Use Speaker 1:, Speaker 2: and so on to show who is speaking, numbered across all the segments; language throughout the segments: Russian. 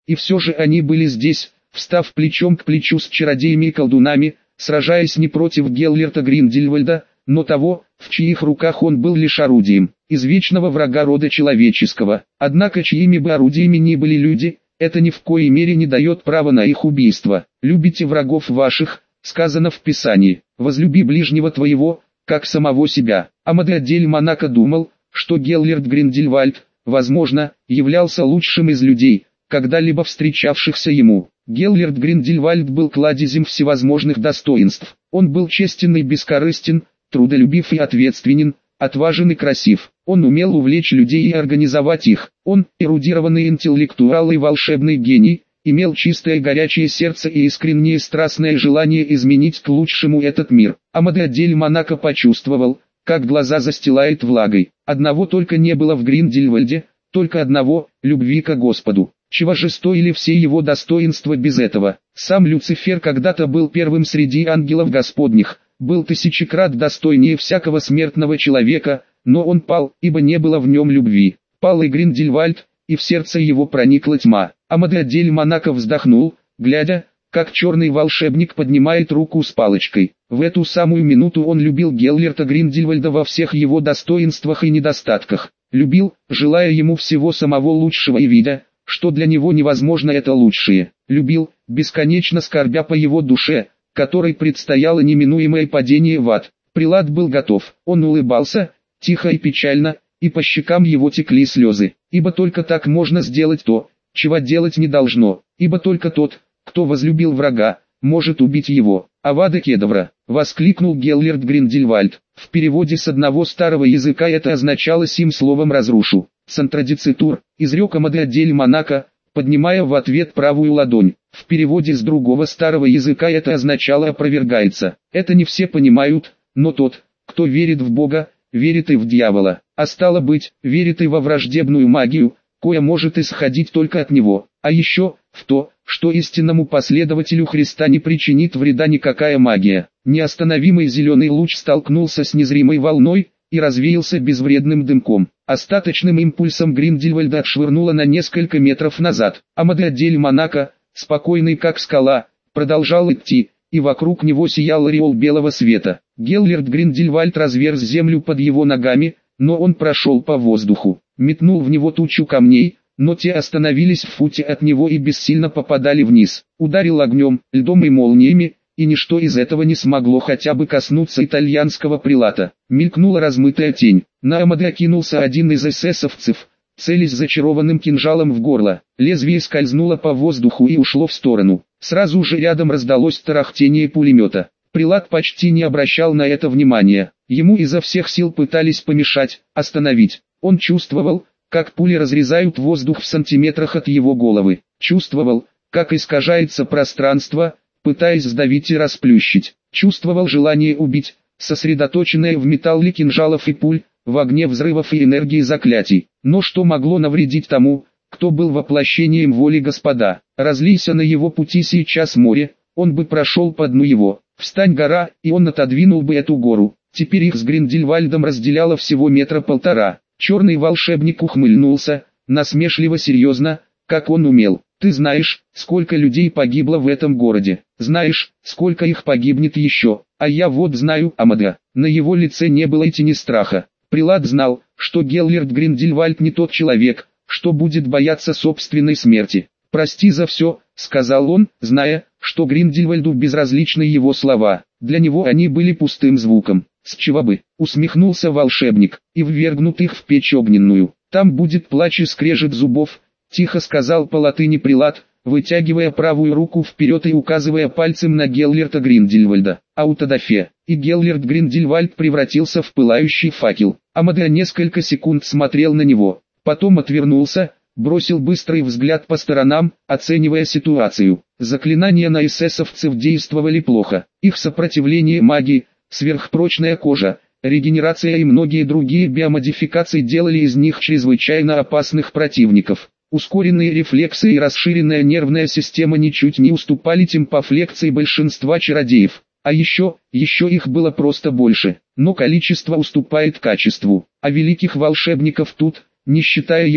Speaker 1: И все же они были здесь, встав плечом к плечу с чародеями и колдунами, сражаясь не против Геллерта Гриндельвальда, но того, в чьих руках он был лишь орудием, извечного врага рода человеческого. Однако чьими бы орудиями ни были люди, это ни в коей мере не дает права на их убийство. «Любите врагов ваших», сказано в Писании, «возлюби ближнего твоего, как самого себя». Амадео дель Монако думал, что Геллерт Гриндельвальд, возможно, являлся лучшим из людей, когда-либо встречавшихся ему. Геллерт Гриндельвальд был кладезем всевозможных достоинств. Он был честен и бескорыстен, трудолюбив и ответственен, отважен и красив. Он умел увлечь людей и организовать их. Он, эрудированный интеллектуал и волшебный гений, имел чистое горячее сердце и искреннее страстное желание изменить к лучшему этот мир. Амадео дель Монако почувствовал, как глаза застилает влагой. Одного только не было в Гриндельвальде, только одного – любви к Господу. Чего же стоили все его достоинства без этого? Сам Люцифер когда-то был первым среди ангелов Господних, был тысячекрат достойнее всякого смертного человека, но он пал, ибо не было в нем любви. Пал и Гриндельвальд, и в сердце его проникла тьма. Амадео дель Монако вздохнул, глядя, как черный волшебник поднимает руку с палочкой. В эту самую минуту он любил Геллерта Гриндельвальда во всех его достоинствах и недостатках. Любил, желая ему всего самого лучшего и видя, что для него невозможно это лучшее. Любил, бесконечно скорбя по его душе, которой предстояло неминуемое падение в ад. Прилад был готов. Он улыбался, тихо и печально, и по щекам его текли слезы. Ибо только так можно сделать то, чего делать не должно. Ибо только тот, кто возлюбил врага, может убить его. «Авада кедавра!» — воскликнул Геллерт Гриндельвальд. В переводе с одного старого языка это означало сим словом «разрушу». «Сантрадицитур», — изрек Амадео дель Монако, поднимая в ответ правую ладонь. В переводе с другого старого языка это означало «опровергается». Это не все понимают, но тот, кто верит в Бога, верит и в дьявола, а стало быть, верит и во враждебную магию, кое может исходить только от него, а еще, в то, что истинному последователю Христа не причинит вреда никакая магия. Неостановимый зеленый луч столкнулся с незримой волной и развеялся безвредным дымком. Остаточным импульсом Гриндельвальда отшвырнуло на несколько метров назад. Амадео дель Монако, спокойный как скала, продолжал идти, и вокруг него сиял ореол белого света. Геллерт Гриндельвальд разверз землю под его ногами, но он прошел по воздуху, метнул в него тучу камней, но те остановились в футе от него и бессильно попадали вниз. Ударил огнем, льдом и молниями, и ничто из этого не смогло хотя бы коснуться итальянского прилата. Мелькнула размытая тень. На Амадео кинулся один из эсэсовцев, целясь зачарованным кинжалом в горло. Лезвие скользнуло по воздуху и ушло в сторону. Сразу же рядом раздалось тарахтение пулемета. Прилат почти не обращал на это внимания. Ему изо всех сил пытались помешать, остановить. Он чувствовал, как пули разрезают воздух в сантиметрах от его головы. Чувствовал, как искажается пространство, пытаясь сдавить и расплющить. Чувствовал желание убить, сосредоточенное в металле кинжалов и пуль, в огне взрывов и энергии заклятий. Но что могло навредить тому, кто был воплощением воли Господа? Разлейся на его пути сейчас море, он бы прошел по дну его. Встань гора, и он отодвинул бы эту гору. Теперь их с Гриндельвальдом разделяло всего метра полтора. Черный волшебник ухмыльнулся, насмешливо серьезно, как он умел. Ты знаешь, сколько людей погибло в этом городе. Знаешь, сколько их погибнет еще. А я вот знаю, Амадео. На его лице не было и тени страха. Прилат знал, что Геллерт Гриндельвальд не тот человек, что будет бояться собственной смерти. «Прости за все», — сказал он, зная, что Гриндельвальду безразличны его слова. Для него они были пустым звуком. «С чего бы?» — усмехнулся волшебник, — «и ввергнут их в печь огненную. Там будет плач и скрежет зубов», — тихо сказал по латыни прилат, вытягивая правую руку вперед и указывая пальцем на Геллерта Гриндельвальда. Аутодафе. И Геллерт Гриндельвальд превратился в пылающий факел. Амадео несколько секунд смотрел на него, потом отвернулся, бросил быстрый взгляд по сторонам, оценивая ситуацию. Заклинания на эсэсовцев действовали плохо. Их сопротивление магии, сверхпрочная кожа, регенерация и многие другие биомодификации делали из них чрезвычайно опасных противников. Ускоренные рефлексы и расширенная нервная система ничуть не уступали темпофлекции большинства чародеев. А еще их было просто больше. Но количество уступает качеству. А великих волшебников тут, не считая его,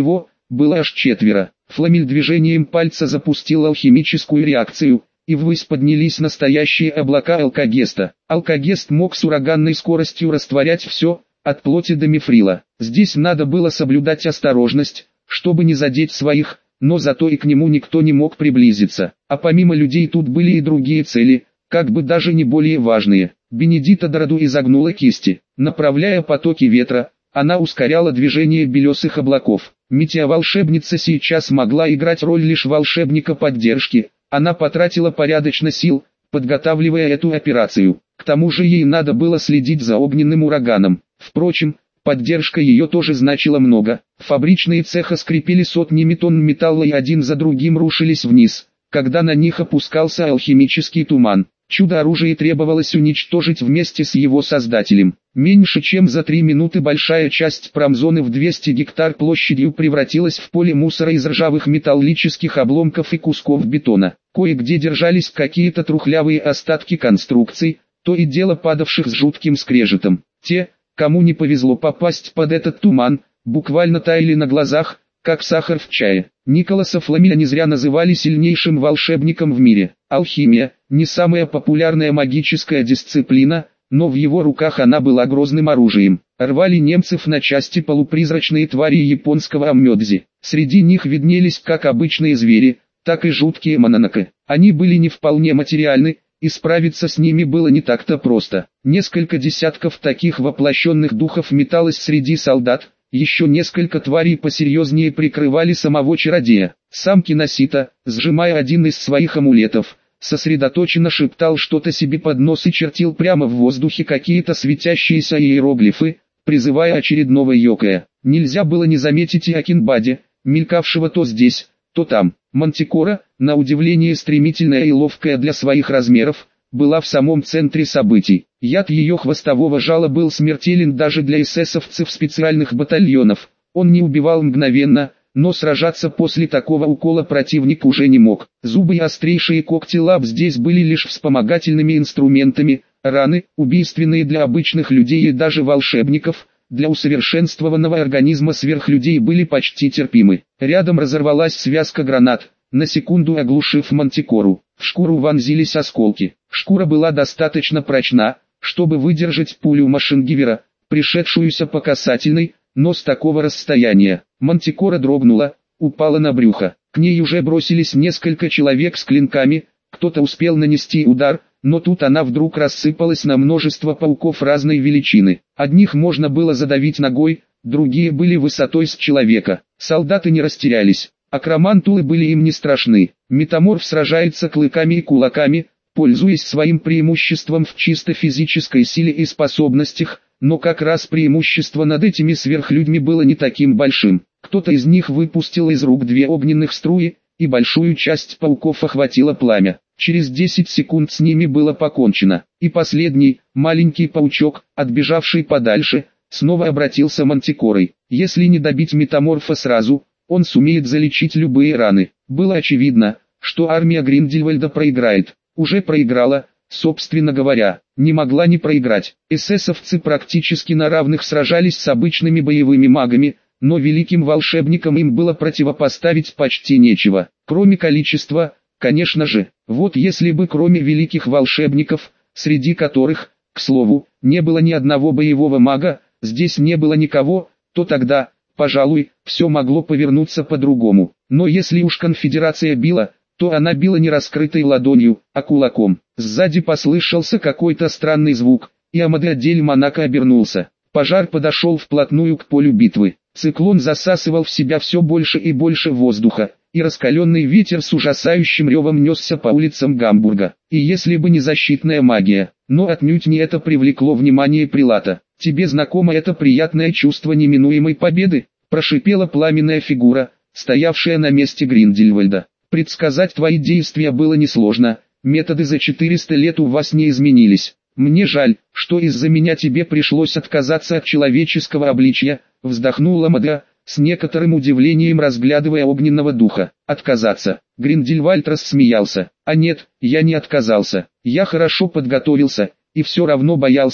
Speaker 1: было аж 4. Фламель движением пальца запустил алхимическую реакцию, и ввысь поднялись настоящие облака алкогеста. Алкогест мог с ураганной скоростью растворять все, от плоти до мифрила. Здесь надо было соблюдать осторожность, чтобы не задеть своих, но зато и к нему никто не мог приблизиться. А помимо людей тут были и другие цели, как бы даже не более важные. Бенедита Дораду изогнула кисти. Направляя потоки ветра, она ускоряла движение белесых облаков. Метеоволшебница сейчас могла играть роль лишь волшебника поддержки. Она потратила порядочно сил, подготавливая эту операцию. К тому же ей надо было следить за огненным ураганом. Впрочем, поддержка ее тоже значила много. Фабричные цеха скрипели сотнями тонн металла и один за другим рушились вниз, когда на них опускался алхимический туман. Чудо-оружие требовалось уничтожить вместе с его создателем. Меньше чем за 3 минуты большая часть промзоны в 200 гектар площадью превратилась в поле мусора из ржавых металлических обломков и кусков бетона. Кое-где держались какие-то трухлявые остатки конструкций, то и дело падавших с жутким скрежетом. Те, кому не повезло попасть под этот туман, буквально таяли на глазах, как сахар в чае. Николаса Фламеля не зря называли сильнейшим волшебником в мире. Алхимия – не самая популярная магическая дисциплина, но в его руках она была грозным оружием. Рвали немцев на части полупризрачные твари японского аммёдзи. Среди них виднелись как обычные звери, так и жуткие мононоке. Они были не вполне материальны, и справиться с ними было не так-то просто. Несколько десятков таких воплощенных духов металось среди солдат, еще несколько тварей посерьезнее прикрывали самого чародея. Сам Киносита, сжимая один из своих амулетов, сосредоточенно шептал что-то себе под нос и чертил прямо в воздухе какие-то светящиеся иероглифы, призывая очередного йокая. Нельзя было не заметить и Акинбади, мелькавшего то здесь, то там. Мантикора, на удивление стремительная и ловкая для своих размеров, была в самом центре событий. Яд ее хвостового жала был смертелен даже для эсэсовцев специальных батальонов. Он не убивал мгновенно, но сражаться после такого укола противник уже не мог. Зубы и острейшие когти лап здесь были лишь вспомогательными инструментами, раны, убийственные для обычных людей и даже волшебников, для усовершенствованного организма сверхлюдей были почти терпимы. Рядом разорвалась связка гранат, на секунду оглушив Мантикору. В шкуру вонзились осколки. Шкура была достаточно прочна, чтобы выдержать пулю машингевера, пришедшуюся по касательной, но с такого расстояния. Мантикора дрогнула, упала на брюхо. К ней уже бросились несколько человек с клинками, кто-то успел нанести удар, но тут она вдруг рассыпалась на множество пауков разной величины. Одних можно было задавить ногой, другие были высотой с человека. Солдаты не растерялись. Акромантулы были им не страшны. Метаморф сражается клыками и кулаками, пользуясь своим преимуществом в чисто физической силе и способностях, но как раз преимущество над этими сверхлюдьми было не таким большим. Кто-то из них выпустил из рук 2 огненных струи, и большую часть пауков охватило пламя. Через 10 секунд с ними было покончено. И последний, маленький паучок, отбежавший подальше, снова обратился Мантикорой. Если не добить метаморфа сразу, он сумеет залечить любые раны. Было очевидно, что армия Гриндельвальда проиграет. Уже проиграла, собственно говоря, не могла не проиграть. Эсэсовцы практически на равных сражались с обычными боевыми магами, но великим волшебникам им было противопоставить почти нечего, кроме количества, конечно же. Вот если бы кроме великих волшебников, среди которых, к слову, не было ни одного боевого мага, здесь не было никого, то тогда, пожалуй, все могло повернуться по-другому. Но если уж конфедерация била, то она била не раскрытой ладонью, а кулаком. Сзади послышался какой-то странный звук, и Амадеадель Монако обернулся. Пожар подошел вплотную к полю битвы. Циклон засасывал в себя все больше и больше воздуха, и раскаленный ветер с ужасающим ревом несся по улицам Гамбурга. И если бы не защитная магия, но отнюдь не это привлекло внимание прилата. «Тебе знакомо это приятное чувство неминуемой победы?» – прошипела пламенная фигура, стоявшая на месте Гриндельвальда. «Предсказать твои действия было несложно, методы за 400 лет у вас не изменились. Мне жаль, что из-за меня тебе пришлось отказаться от человеческого обличья», – вздохнула Мада, с некоторым удивлением разглядывая огненного духа. «Отказаться?» – Гриндельвальд рассмеялся. «А нет, я не отказался. Я хорошо подготовился, и все равно боялся,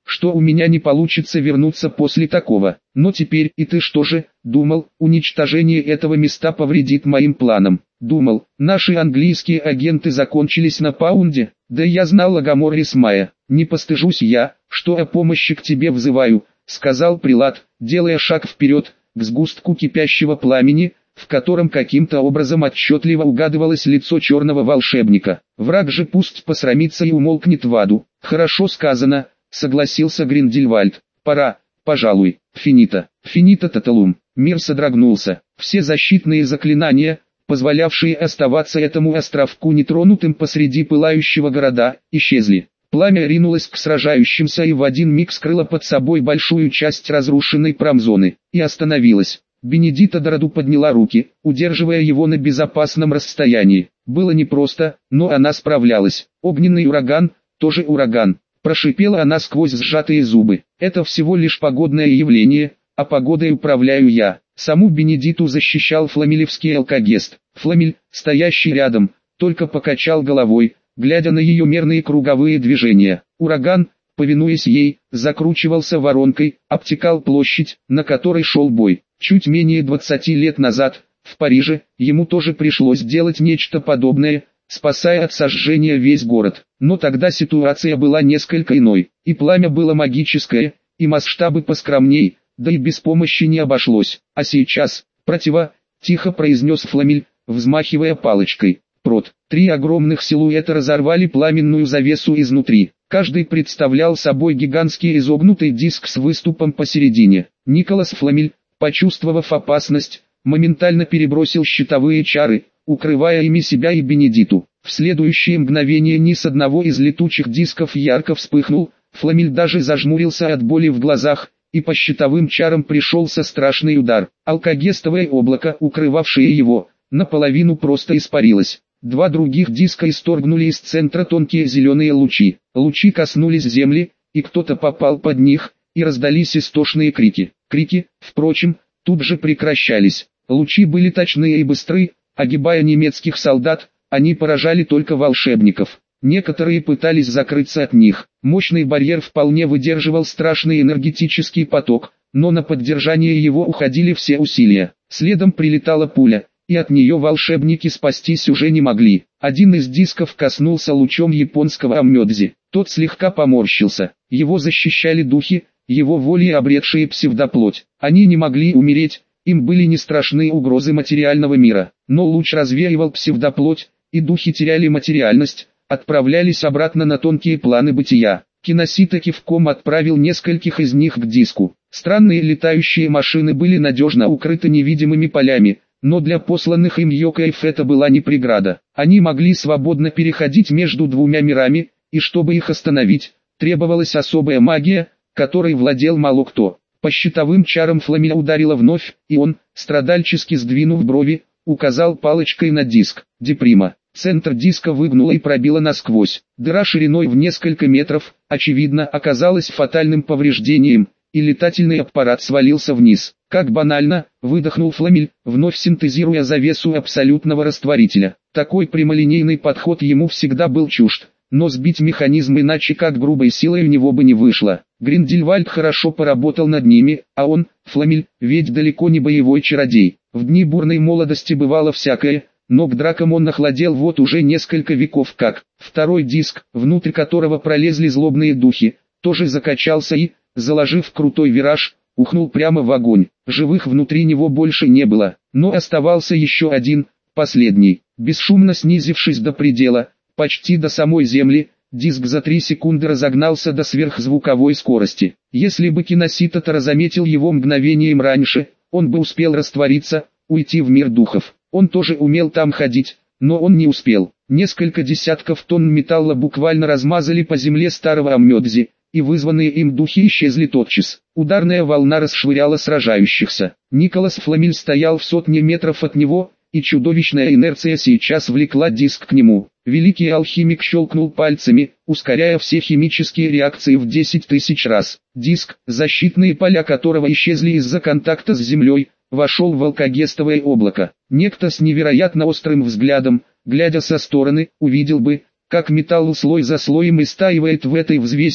Speaker 1: что у меня не получится вернуться после такого. Но теперь и ты что же, думал, уничтожение этого места повредит моим планам? Думал, наши английские агенты закончились на Паунде? Да я знал о Гоморре Смая. Не постыжусь я, что о помощи к тебе взываю, сказал прилад, делая шаг вперед, к сгустку кипящего пламени, в котором каким-то образом отчетливо угадывалось лицо черного волшебника. Враг же пусть посрамится и умолкнет в аду. Хорошо сказано, согласился Гриндельвальд. Пора, пожалуй, финита, финита тоталум. Мир содрогнулся. Все защитные заклинания, позволявшие оставаться этому островку нетронутым посреди пылающего города, исчезли. Пламя ринулось к сражающимся и в один миг скрыло под собой большую часть разрушенной промзоны, и остановилось. Бенедита Дораду подняла руки, удерживая его на безопасном расстоянии. Было непросто, но она справлялась. Огненный ураган, тоже ураган. Прошипела она сквозь сжатые зубы. Это всего лишь погодное явление, а погодой управляю я. Саму Бенедиту защищал фламелевский алкогест. Фламель, стоящий рядом, только покачал головой, глядя на ее мерные круговые движения. Ураган, повинуясь ей, закручивался воронкой, обтекал площадь, на которой шел бой. Чуть менее 20 лет назад, в Париже, ему тоже пришлось делать нечто подобное, спасая от сожжения весь город. Но тогда ситуация была несколько иной, и пламя было магическое, и масштабы поскромней, да и без помощи не обошлось. А сейчас, тихо произнес Фламель, взмахивая палочкой. Прот. 3 огромных силуэта разорвали пламенную завесу изнутри. Каждый представлял собой гигантский изогнутый диск с выступом посередине. Николас Фламель, почувствовав опасность, моментально перебросил щитовые чары, укрывая ими себя и Бенедиту. В следующее мгновение низ одного из летучих дисков ярко вспыхнул, Фламель даже зажмурился от боли в глазах, и по щитовым чарам пришелся страшный удар. Алкогестовое облако, укрывавшее его, наполовину просто испарилось. 2 других диска исторгнули из центра тонкие зеленые лучи. Лучи коснулись земли, и кто-то попал под них, и раздались истошные крики. Крики, впрочем, тут же прекращались. Лучи были точные и быстры, огибая немецких солдат, они поражали только волшебников. Некоторые пытались закрыться от них. Мощный барьер вполне выдерживал страшный энергетический поток, но на поддержание его уходили все усилия. Следом прилетала пуля, и от нее волшебники спастись уже не могли. Один из дисков коснулся лучом японского Аммёдзи. Тот слегка поморщился. Его защищали духи, его волей обретшие псевдоплоть. Они не могли умереть, им были не страшны угрозы материального мира. Но луч развеивал псевдоплоть, и духи теряли материальность, отправлялись обратно на тонкие планы бытия. Киносита кивком отправил нескольких из них к диску. Странные летающие машины были надежно укрыты невидимыми полями, но для посланных им Йокаев это была не преграда. Они могли свободно переходить между двумя мирами, и чтобы их остановить, требовалась особая магия, которой владел мало кто. По щитовым чарам Фламеля ударила вновь, и он, страдальчески сдвинув брови, указал палочкой на диск. Деприма. Центр диска выгнуло и пробило насквозь. Дыра шириной в несколько метров, очевидно, оказалась фатальным повреждением, и летательный аппарат свалился вниз. Как банально, выдохнул Фламель, вновь синтезируя завесу абсолютного растворителя. Такой прямолинейный подход ему всегда был чужд, но сбить механизм иначе как грубой силой у него бы не вышло. Гриндельвальд хорошо поработал над ними, а он, Фламель, ведь далеко не боевой чародей. В дни бурной молодости бывало всякое, но к дракам он охладел вот уже несколько веков как. Второй диск, внутрь которого пролезли злобные духи, тоже закачался и, заложив крутой вираж, ухнул прямо в огонь. Живых внутри него больше не было, но оставался еще один, последний. Бесшумно снизившись до предела, почти до самой земли, диск за 3 секунды разогнался до сверхзвуковой скорости. Если бы Киносита-то заметил его мгновением раньше, он бы успел раствориться, уйти в мир духов. Он тоже умел там ходить, но он не успел. Несколько десятков тонн металла буквально размазали по земле старого Аммёдзи, и вызванные им духи исчезли тотчас. Ударная волна расшвыряла сражающихся. Николас Фламель стоял в 100 метров от него, и чудовищная инерция сейчас влекла диск к нему. Великий алхимик щелкнул пальцами, ускоряя все химические реакции в 10 тысяч раз. Диск, защитные поля которого исчезли из-за контакта с землей, вошел в алкогестовое облако. Некто с невероятно острым взглядом, глядя со стороны, увидел бы, как металл слой за слоем истаивает в этой взвеси,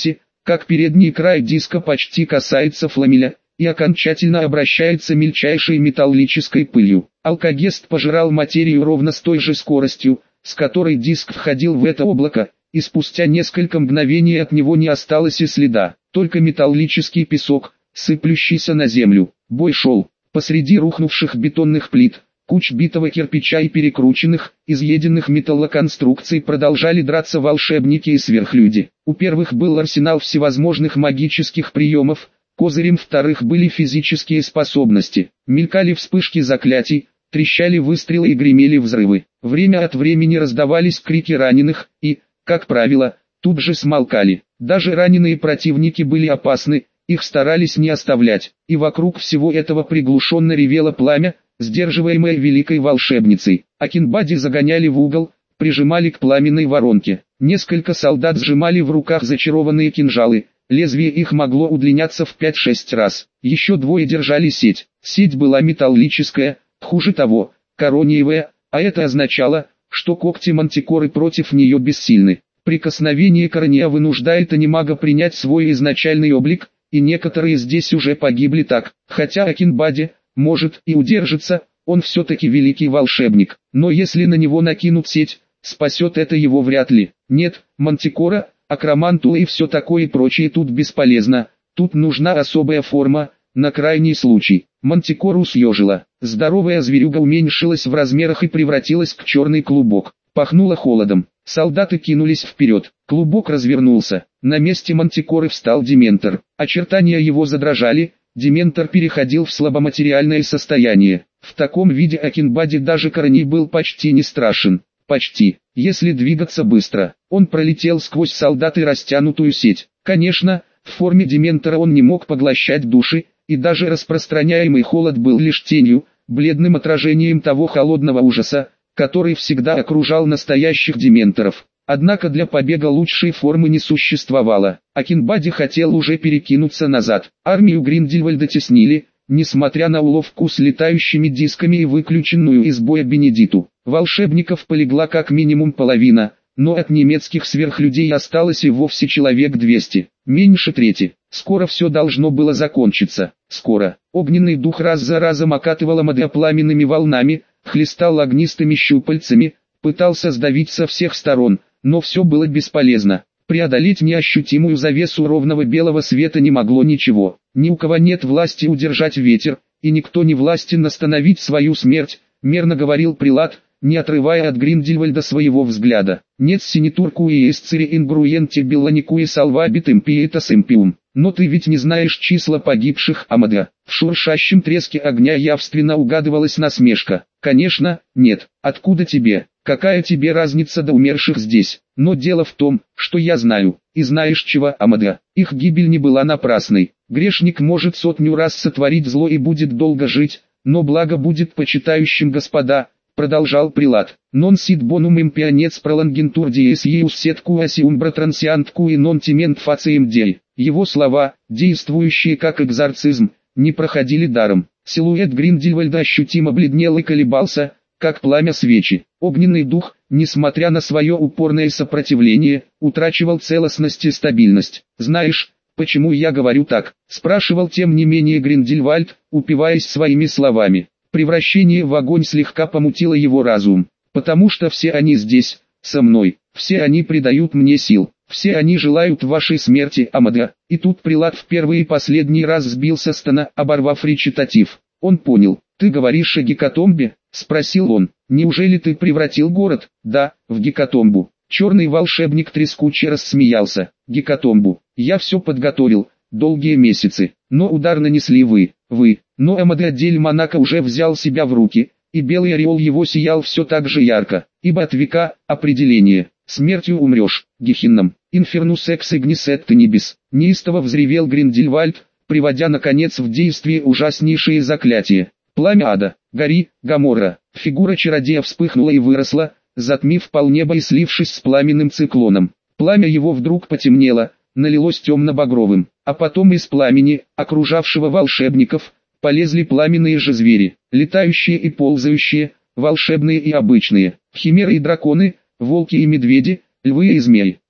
Speaker 1: как передний край диска почти касается фламеля и окончательно обращается мельчайшей металлической пылью. Алкогест пожирал материю ровно с той же скоростью, с которой диск входил в это облако, и спустя несколько мгновений от него не осталось и следа, только металлический песок, сыплющийся на землю. Бой шел. Посреди рухнувших бетонных плит, куч битого кирпича и перекрученных, изъеденных металлоконструкций продолжали драться волшебники и сверхлюди. У первых был арсенал всевозможных магических приемов, козырем вторых были физические способности. Мелькали вспышки заклятий, трещали выстрелы и гремели взрывы. Время от времени раздавались крики раненых и, как правило, тут же смолкали. Даже раненые противники были опасны, их старались не оставлять, и вокруг всего этого приглушенно ревело пламя, сдерживаемое великой волшебницей. Акинбади загоняли в угол, прижимали к пламенной воронке. Несколько солдат сжимали в руках зачарованные кинжалы, лезвие их могло удлиняться в 5-6 раз. Еще двое держали сеть. Сеть была металлическая, хуже того, корониевая, а это означало, что когти мантикоры против нее бессильны. Прикосновение корония вынуждает анимага принять свой изначальный облик, и некоторые здесь уже погибли так. Хотя Акинбади, может, и удержится, он все-таки великий волшебник. Но если на него накинут сеть, спасет это его вряд ли. Нет, мантикора, акромантула и все такое и прочее тут бесполезно. Тут нужна особая форма, на крайний случай. Мантикору съежила. Здоровая зверюга уменьшилась в размерах и превратилась в черный клубок. Пахнуло холодом. Солдаты кинулись вперед. Клубок развернулся. На месте мантикоры встал Дементор. Очертания его задрожали. Дементор переходил в слабоматериальное состояние. В таком виде Акинбади даже Короний был почти не страшен. Почти. Если двигаться быстро. Он пролетел сквозь солдат и растянутую сеть. Конечно, в форме Дементора он не мог поглощать души, и даже распространяемый холод был лишь тенью, бледным отражением того холодного ужаса, который всегда окружал настоящих дементоров. Однако для побега лучшей формы не существовало. Акинбади хотел уже перекинуться назад. Армию Гриндельвальда теснили, несмотря на уловку с летающими дисками и выключенную из боя Бенедиту. Волшебников полегла как минимум половина, но от немецких сверхлюдей осталось и вовсе человек 200, меньше трети. Скоро все должно было закончиться. Скоро. Огненный дух раз за разом окатывал Амадея пламенными волнами, хлестал огнистыми щупальцами, пытался сдавить со всех сторон, но все было бесполезно. Преодолеть неощутимую завесу ровного белого света не могло ничего. Ни у кого нет власти удержать ветер, и никто не властен остановить свою смерть, мерно говорил прилад, не отрывая от Гриндельвальда своего взгляда. Нет синитурку и эсцири ингруенти белланику и салвабит импиетас импиум. Но ты ведь не знаешь числа погибших, Амада. В шуршащем треске огня явственно угадывалась насмешка. Конечно, нет. Откуда тебе? Какая тебе разница до умерших здесь? Но дело в том, что я знаю. И знаешь чего, Амада? Их гибель не была напрасной. Грешник может 100 раз сотворить зло и будет долго жить, но благо будет почитающим Господа, продолжал прилад. Non sit bonum impionets prolongentur dies eius setquasi umbra transiantque non timent faciem dei. Его слова, действующие как экзорцизм, не проходили даром. Силуэт Гриндельвальда ощутимо бледнел и колебался, как пламя свечи. Огненный дух, несмотря на свое упорное сопротивление, утрачивал целостность и стабильность. «Знаешь, почему я говорю так?» – спрашивал тем не менее Гриндельвальд, упиваясь своими словами. Превращение в огонь слегка помутило его разум. «Потому что все они здесь, со мной, все они придают мне сил, все они желают вашей смерти, Амада». И тут прилад в первый и последний раз сбился с тона, оборвав речитатив. Он понял. «Ты говоришь о гекатомбе?» – спросил он. «Неужели ты превратил город?» «Да, в гекатомбу». Черный волшебник трескуче рассмеялся. «Гекатомбу. Я все подготовил, долгие месяцы, но удар нанесли вы. Но Амада Дель Монако уже взял себя в руки, и белый ореол его сиял все так же ярко, ибо от века, определение, смертью умрешь, гехинном, инфернус экс игнис эт небес, неистово взревел Гриндельвальд, приводя наконец в действие ужаснейшие заклятия. Пламя ада, гори, Гоморра, фигура чародея вспыхнула и выросла, затмив полнеба и слившись с пламенным циклоном. Пламя его вдруг потемнело, налилось темно-багровым, а потом из пламени, окружавшего волшебников, полезли пламенные же звери, летающие и ползающие, волшебные и обычные, химеры и драконы, волки и медведи, львы и змеи.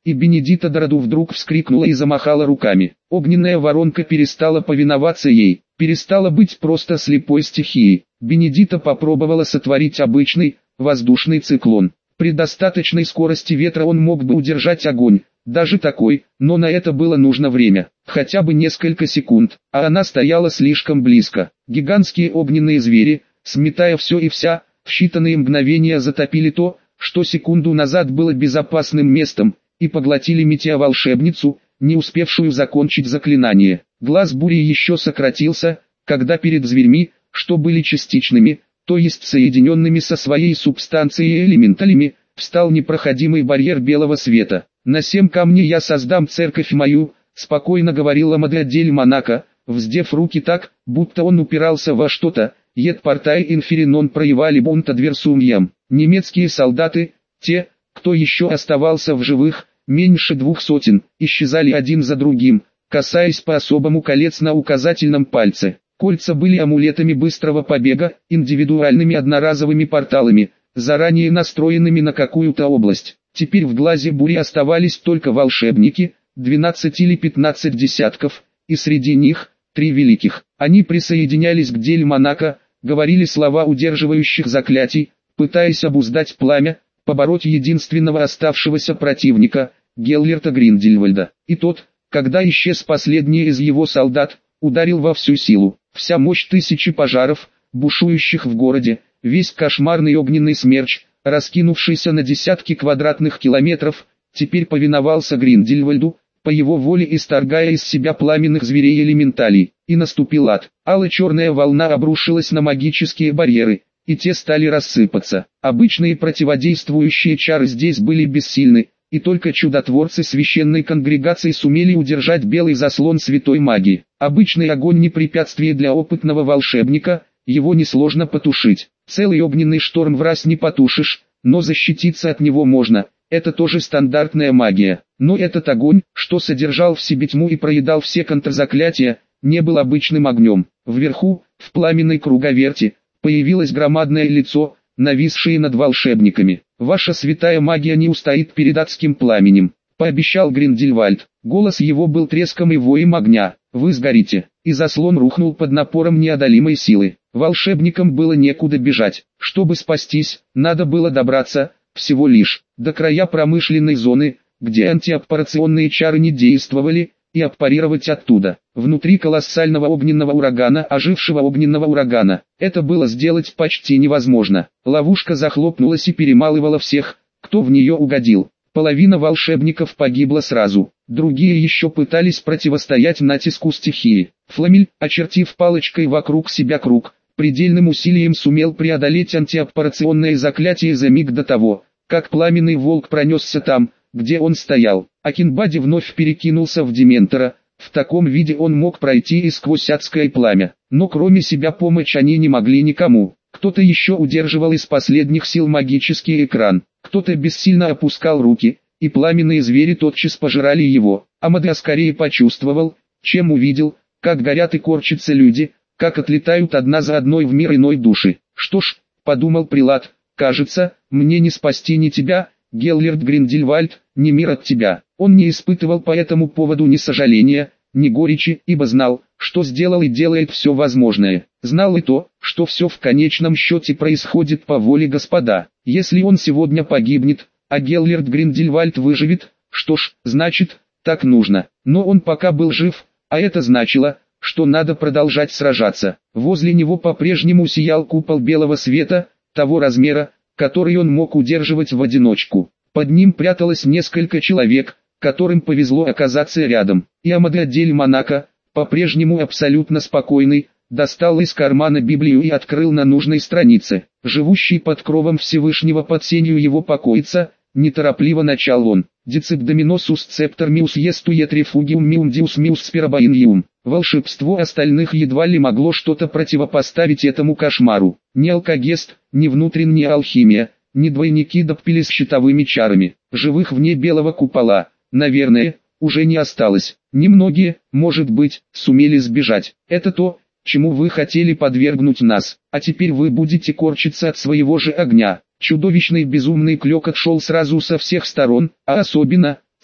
Speaker 1: и Бенедита Дораду вдруг вскрикнула и замахала руками. Огненная воронка перестала повиноваться ей, перестала быть просто слепой стихией. Бенедита попробовала сотворить обычный, воздушный циклон. При достаточной скорости ветра он мог бы удержать огонь, даже такой, но на это было нужно время, хотя бы несколько секунд, а она стояла слишком близко. Гигантские огненные звери, сметая все и вся, в считанные мгновения затопили то, что секунду назад было безопасным местом, и поглотили метеоволшебницу, не успевшую закончить заклинание. Глаз бури еще сократился, когда перед зверьми, что были частичными, то есть соединенными со своей субстанцией элементалями, встал непроходимый барьер белого света. «На 7 камней я создам церковь мою», — спокойно говорила Мадеадель Монако, вздев руки так, будто он упирался во что-то. «Ет портай инферинон проявали бунт адверсумьям». Немецкие солдаты, те, кто еще оставался в живых, меньше 200, исчезали один за другим, касаясь по-особому колец на указательном пальце. Кольца были амулетами быстрого побега, индивидуальными одноразовыми порталами, заранее настроенными на какую-то область. Теперь в глазе бури оставались только волшебники, 12 или 15 десятков, и среди них 3 великих. Они присоединялись к Дель Монако, говорили слова удерживающих заклятий, пытаясь обуздать пламя, побороть единственного оставшегося противника, Геллерта Гриндельвальда. И тот, когда исчез последний из его солдат, ударил во всю силу. Вся мощь тысячи пожаров, бушующих в городе, весь кошмарный огненный смерч, раскинувшийся на десятки квадратных километров, теперь повиновался Гриндельвальду, по его воле исторгая из себя пламенных зверей-элементалей. И наступил ад. Алло-черная волна обрушилась на магические барьеры, и те стали рассыпаться. Обычные противодействующие чары здесь были бессильны, и только чудотворцы священной конгрегации сумели удержать белый заслон святой магии. Обычный огонь не препятствие для опытного волшебника, его несложно потушить. Целый огненный шторм враз не потушишь, но защититься от него можно, это тоже стандартная магия. Но этот огонь, что содержал в себе тьму и проедал все контрзаклятия, не был обычным огнем. Вверху, в пламенной круговерти, появилось громадное лицо, нависшее над волшебниками. «Ваша святая магия не устоит перед адским пламенем», — пообещал Гриндельвальд. Голос его был треском и воем огня. «Вы сгорите». И заслон рухнул под напором неодолимой силы. Волшебникам было некуда бежать. Чтобы спастись, надо было добраться, всего лишь, до края промышленной зоны, где антиаппарационные чары не действовали, и аппарировать оттуда. Внутри колоссального огненного урагана, ожившего огненного урагана. Это было сделать почти невозможно. Ловушка захлопнулась и перемалывала всех, кто в нее угодил. Половина волшебников погибла сразу. Другие еще пытались противостоять натиску стихии. Фламель, очертив палочкой вокруг себя круг, предельным усилием сумел преодолеть антиаппарационное заклятие за миг до того, как пламенный волк пронесся там, где он стоял. Акинбади вновь перекинулся в Дементора. В таком виде он мог пройти и сквозь адское пламя. Но кроме себя помочь они не могли никому. Кто-то еще удерживал из последних сил магический экран. Кто-то бессильно опускал руки, и пламенные звери тотчас пожирали его. Амадеа скорее почувствовал, чем увидел, как горят и корчатся люди, как отлетают одна за одной в мир иной души. «Что ж», — подумал прилад, — «кажется, мне не спасти ни тебя, Геллерт Гриндельвальд, ни мир от тебя». Он не испытывал по этому поводу ни сожаления, ни горечи, ибо знал, что сделал и делает все возможное. Знал и то, что все в конечном счете происходит по воле Господа. Если он сегодня погибнет, а Геллерт Гриндельвальд выживет, что ж, значит, так нужно. Но он пока был жив, а это значило, что надо продолжать сражаться. Возле него по-прежнему сиял купол белого света, того размера, который он мог удерживать в одиночку. Под ним пряталось несколько человек, которым повезло оказаться рядом. И Амадеа дель Монако, по-прежнему абсолютно спокойный, достал из кармана Библию и открыл на нужной странице. «Живущий под кровом Всевышнего под сенью его покоится», неторопливо начал он. «Дицепдоминосус цептор миус естует рефугиум миум диус миус спирабаиньюм». Волшебство остальных едва ли могло что-то противопоставить этому кошмару. Ни алкогест, ни внутренняя алхимия, ни двойники доппили с щитовыми чарами. Живых вне белого купола, наверное, уже не осталось. Немногие, может быть, сумели сбежать. Это то, чему вы хотели подвергнуть нас, а теперь вы будете корчиться от своего же огня. Чудовищный безумный клёкот шел сразу со всех сторон, а особенно,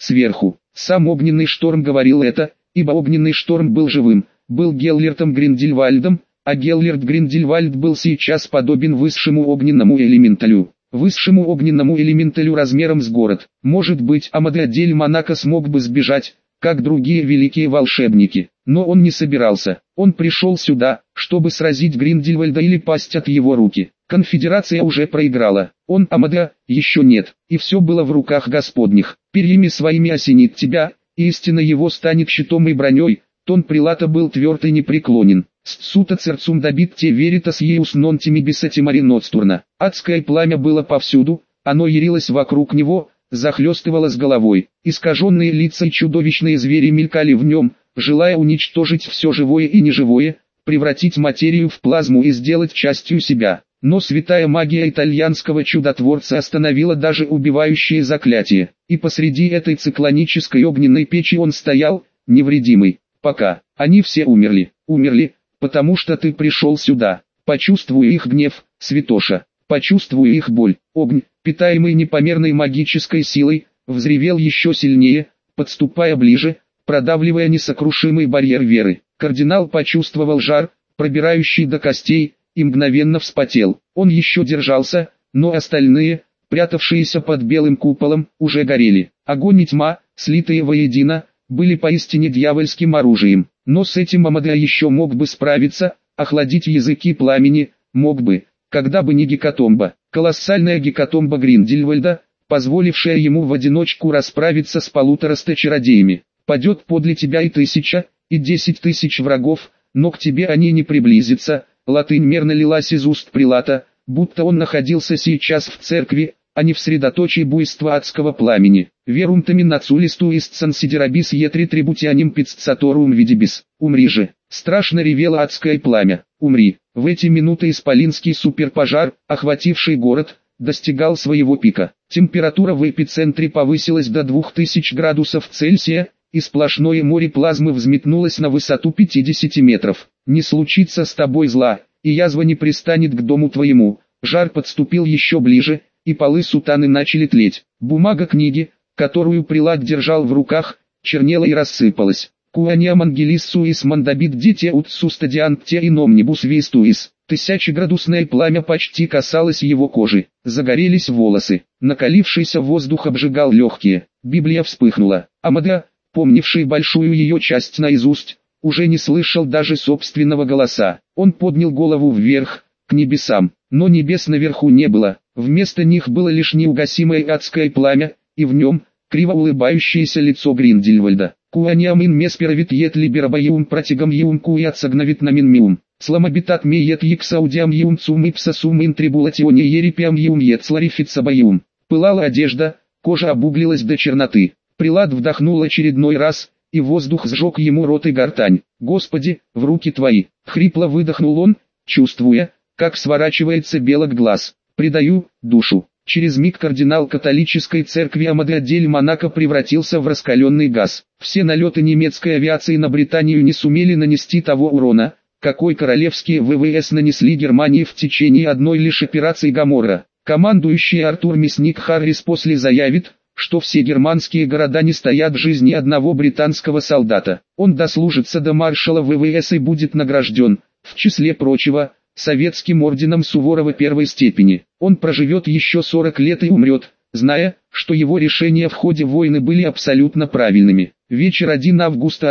Speaker 1: сверху. Сам огненный шторм говорил это, ибо огненный шторм был живым, был Геллертом Гриндельвальдом, а Геллерт Гриндельвальд был сейчас подобен высшему огненному элементалю. Высшему огненному элементалю размером с город. Может быть, Амадеадель Монако смог бы сбежать, как другие великие волшебники. Но он не собирался. Он пришел сюда, чтобы сразить Гриндельвальда или пасть от его руки. Конфедерация уже проиграла. Он, Амадеа, еще нет. И все было в руках Господних. Перьями своими осенит тебя, и истина его станет щитом и броней. Тон прилата был тверд и непреклонен. «Сцута церцум добит те веритас еус нон тимибисати мариноцтурна». Адское пламя было повсюду, оно ярилось вокруг него, захлестывало с головой. Искаженные лица и чудовищные звери мелькали в нем, желая уничтожить все живое и неживое, превратить материю в плазму и сделать частью себя. Но святая магия итальянского чудотворца остановила даже убивающие заклятия. И посреди этой циклонической огненной печи он стоял, невредимый. Пока они все умерли, потому что ты пришел сюда. Почувствуй их гнев, святоша, почувствуй их боль. Огонь, питаемый непомерной магической силой, взревел еще сильнее, подступая ближе, продавливая несокрушимый барьер веры. Кардинал почувствовал жар, пробирающий до костей, и мгновенно вспотел. Он еще держался, но остальные, прятавшиеся под белым куполом, уже горели. Огонь и тьма, слитые воедино, были поистине дьявольским оружием. Но с этим Амадеа еще мог бы справиться, охладить языки пламени, мог бы, когда бы не гекатомба. Колоссальная гекатомба Гриндельвальда, позволившая ему в одиночку расправиться с 150 чародеями. Падет подле тебя и 1000, и 10 000 врагов, но к тебе они не приблизятся. Латынь мерно лилась из уст прилата, будто он находился сейчас в церкви, а не в средоточии буйства адского пламени. «Верум таминацулисту ист сансидерабис етри трибутианим пиццаторум видибис». «Умри же!» Страшно ревело адское пламя. «Умри!» В эти минуты исполинский суперпожар, охвативший город, достигал своего пика. Температура в эпицентре повысилась до 2000 градусов Цельсия, и сплошное море плазмы взметнулось на высоту 50 метров. «Не случится с тобой зла, и язва не пристанет к дому твоему». Жар подступил еще ближе, и полы сутаны начали тлеть. Бумага книги, которую прилат держал в руках, чернела и рассыпалась. «Куаниам ангелиссуис мандабит дите ут сустадианте и номнибус вистуис». Тысячеградусное пламя почти касалось его кожи. Загорелись волосы. Накалившийся воздух обжигал легкие. Библия вспыхнула. Амадеа, помнивший большую ее часть наизусть, уже не слышал даже собственного голоса. Он поднял голову вверх, к небесам. Но небес наверху не было. Вместо них было лишь неугасимое адское пламя, и в нем, криво улыбающееся лицо Гриндельвальда. «Куаниам ин месперавит ет либерабаиум протигам иум куят сагнавит намин миум. Сламабитат ме ет иксаудиам иум цум ипсасум ин трибулационе ерипиам иум ет сларифицабаиум». Пылала одежда, кожа обуглилась до черноты. Прилат вдохнул очередной раз, и воздух сжег ему рот и гортань. «Господи, в руки твои!» Хрипло выдохнул он, чувствуя, как сворачивается белок глаз. «Предаю душу». Через миг кардинал католической церкви Амадеадель Монако превратился в раскаленный газ. Все налеты немецкой авиации на Британию не сумели нанести того урона, какой королевские ВВС нанесли Германии в течение одной лишь операции Гоморра. Командующий Артур Мясник Харрис после заявит, что все германские города не стоят жизни одного британского солдата. Он дослужится до маршала ВВС и будет награжден, в числе прочего, советским орденом Суворова первой степени. Он проживет еще 40 лет и умрет, зная, что его решения в ходе войны были абсолютно правильными. Вечер 1 августа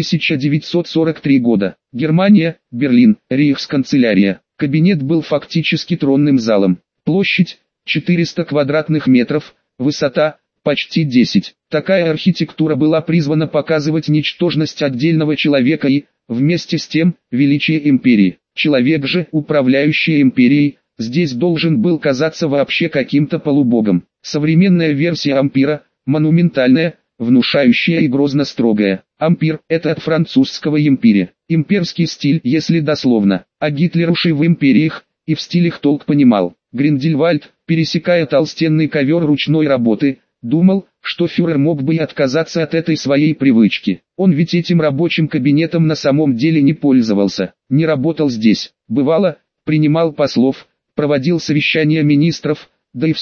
Speaker 1: 1943 года. Германия, Берлин, Рейхсканцелярия. Кабинет был фактически тронным залом. Площадь 400 квадратных метров, высота почти 10. Такая архитектура была призвана показывать ничтожность отдельного человека и, вместе с тем, величие империи. Человек же, управляющий империей, здесь должен был казаться вообще каким-то полубогом. Современная версия ампира, монументальная, внушающая и грозно строгая. Ампир – это от французского империя. Имперский стиль, если дословно. А гитлеруши в империях, и в стилях толк понимал. Гриндельвальд, пересекая толстенный ковер ручной работы, думал, что фюрер мог бы и отказаться от этой своей привычки. Он ведь этим рабочим кабинетом на самом деле не пользовался, не работал здесь. Бывало, принимал послов, проводил совещания министров, да и все.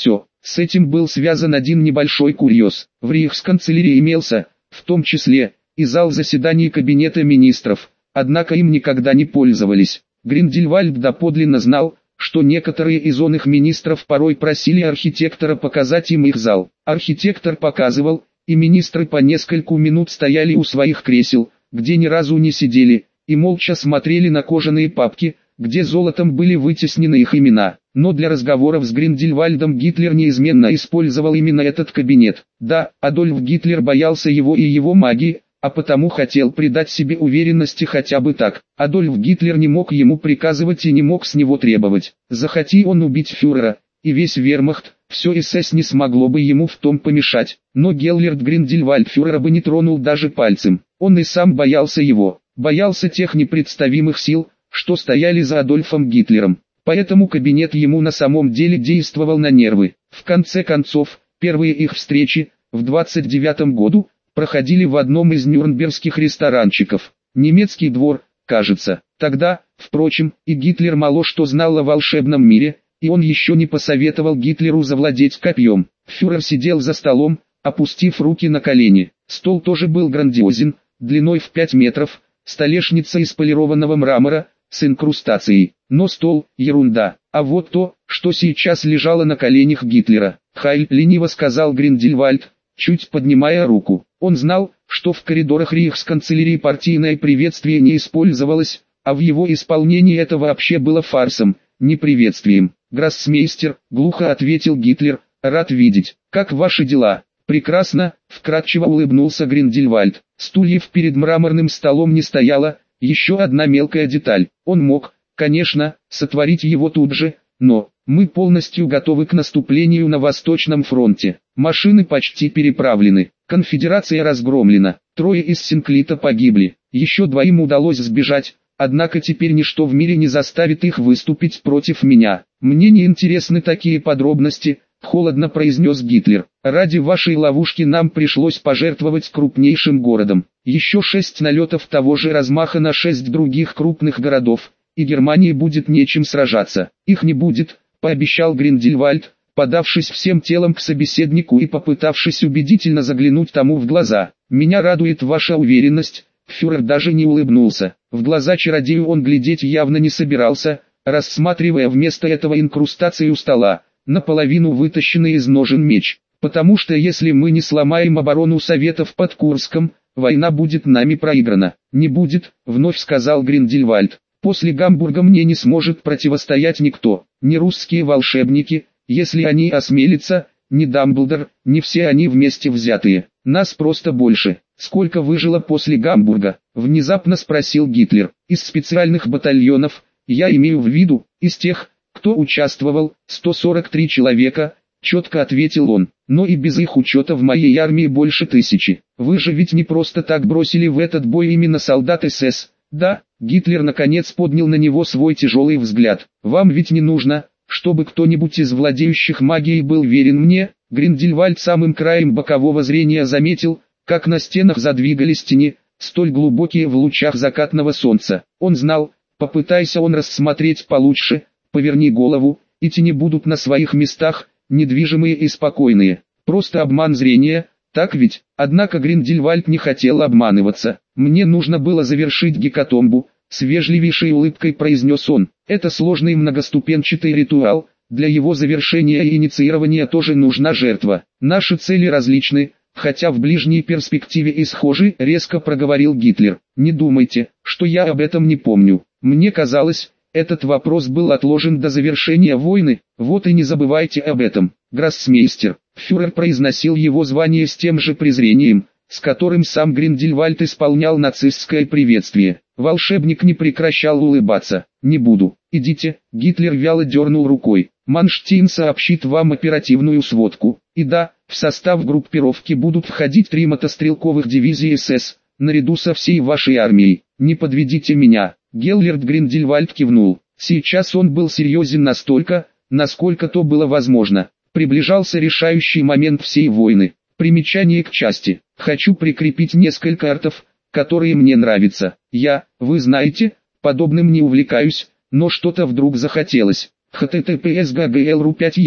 Speaker 1: С этим был связан один небольшой курьез. В рейхсканцелярии имелся, в том числе, и зал заседаний кабинета министров, однако им никогда не пользовались. Гриндельвальд доподлинно знал, что некоторые из оных министров порой просили архитектора показать им их зал. Архитектор показывал, и министры по нескольку минут стояли у своих кресел, где ни разу не сидели, и молча смотрели на кожаные папки, где золотом были вытеснены их имена. Но для разговоров с Гриндельвальдом Гитлер неизменно использовал именно этот кабинет. Да, Адольф Гитлер боялся его и его магии, а потому хотел придать себе уверенности хотя бы так. Адольф Гитлер не мог ему приказывать и не мог с него требовать. Захоти он убить фюрера, и весь вермахт, все СС не смогло бы ему в том помешать. Но Геллерт Гриндельвальд фюрера бы не тронул даже пальцем. Он и сам боялся его, боялся тех непредставимых сил, что стояли за Адольфом Гитлером. Поэтому кабинет ему на самом деле действовал на нервы. В конце концов, первые их встречи, в 29 году, проходили в одном из нюрнбергских ресторанчиков. Немецкий двор, кажется. Тогда, впрочем, и Гитлер мало что знал о волшебном мире, и он еще не посоветовал Гитлеру завладеть копьем. Фюрер сидел за столом, опустив руки на колени. Стол тоже был грандиозен, длиной в 5 метров, столешница из полированного мрамора, с инкрустацией. Но стол – ерунда. А вот то, что сейчас лежало на коленях Гитлера. «Хайль», – лениво сказал Гриндельвальд, чуть поднимая руку. Он знал, что в коридорах рейхсканцелярии партийное приветствие не использовалось, а в его исполнении это вообще было фарсом, не приветствием. «Гроссмейстер», – глухо ответил Гитлер, – «рад видеть. Как ваши дела?» «Прекрасно», – вкратчиво улыбнулся Гриндельвальд. Стульев перед мраморным столом не стояло, еще одна мелкая деталь. Он мог, конечно, сотворить его тут же, но мы полностью готовы к наступлению на Восточном фронте. Машины почти переправлены, конфедерация разгромлена, 3 из Синклита погибли, еще 2 удалось сбежать, однако теперь ничто в мире не заставит их выступить против меня. Мне не интересны такие подробности, холодно произнес Гитлер. Ради вашей ловушки нам пришлось пожертвовать крупнейшим городом. Еще 6 налетов того же размаха на 6 других крупных городов, и Германии будет нечем сражаться. Их не будет, пообещал Гриндельвальд, подавшись всем телом к собеседнику и попытавшись убедительно заглянуть тому в глаза. Меня радует ваша уверенность. Фюрер даже не улыбнулся. В глаза чародею он глядеть явно не собирался, рассматривая вместо этого инкрустацию стола, наполовину вытащенный из ножен меч. Потому что если мы не сломаем оборону Советов под Курском, война будет нами проиграна. Не будет, вновь сказал Гриндельвальд. После Гамбурга мне не сможет противостоять никто, ни русские волшебники, если они осмелятся, ни Дамблдор, ни все они вместе взятые. Нас просто больше. Сколько выжило после Гамбурга? Внезапно спросил Гитлер. Из специальных батальонов, я имею в виду, из тех, кто участвовал, 143 человека, четко ответил он. Но и без их учета в моей армии больше 1000. Вы же ведь не просто так бросили в этот бой именно солдат СС. Да, Гитлер наконец поднял на него свой тяжелый взгляд. Вам ведь не нужно, чтобы кто-нибудь из владеющих магией был верен мне. Гриндельвальд самым краем бокового зрения заметил, как на стенах задвигались тени, столь глубокие в лучах закатного солнца. Он знал, попытайся он рассмотреть получше, поверни голову, и тени будут на своих местах, недвижимые и спокойные. Просто обман зрения, так ведь? Однако Гриндельвальд не хотел обманываться. Мне нужно было завершить гекатомбу, с вежливейшей улыбкой произнес он. Это сложный многоступенчатый ритуал, для его завершения и инициирования тоже нужна жертва. Наши цели различны, хотя в ближней перспективе и схожи, резко проговорил Гитлер. Не думайте, что я об этом не помню. Мне казалось, этот вопрос был отложен до завершения войны, вот и не забывайте об этом. Гроссмейстер. Фюрер произносил его звание с тем же презрением, с которым сам Гриндельвальд исполнял нацистское приветствие. Волшебник не прекращал улыбаться. «Не буду. Идите», — Гитлер вяло дернул рукой. «Манштейн сообщит вам оперативную сводку. И да, в состав группировки будут входить 3 мотострелковых дивизии СС, наряду со всей вашей армией. Не подведите меня». Геллерт Гриндельвальд кивнул. Сейчас он был серьезен настолько, насколько то было возможно. Приближался решающий момент всей войны. Примечание к части. Хочу прикрепить несколько артов, которые мне нравятся. Вы знаете, подобным не увлекаюсь, но что-то вдруг захотелось. https://ggl.ru5ex,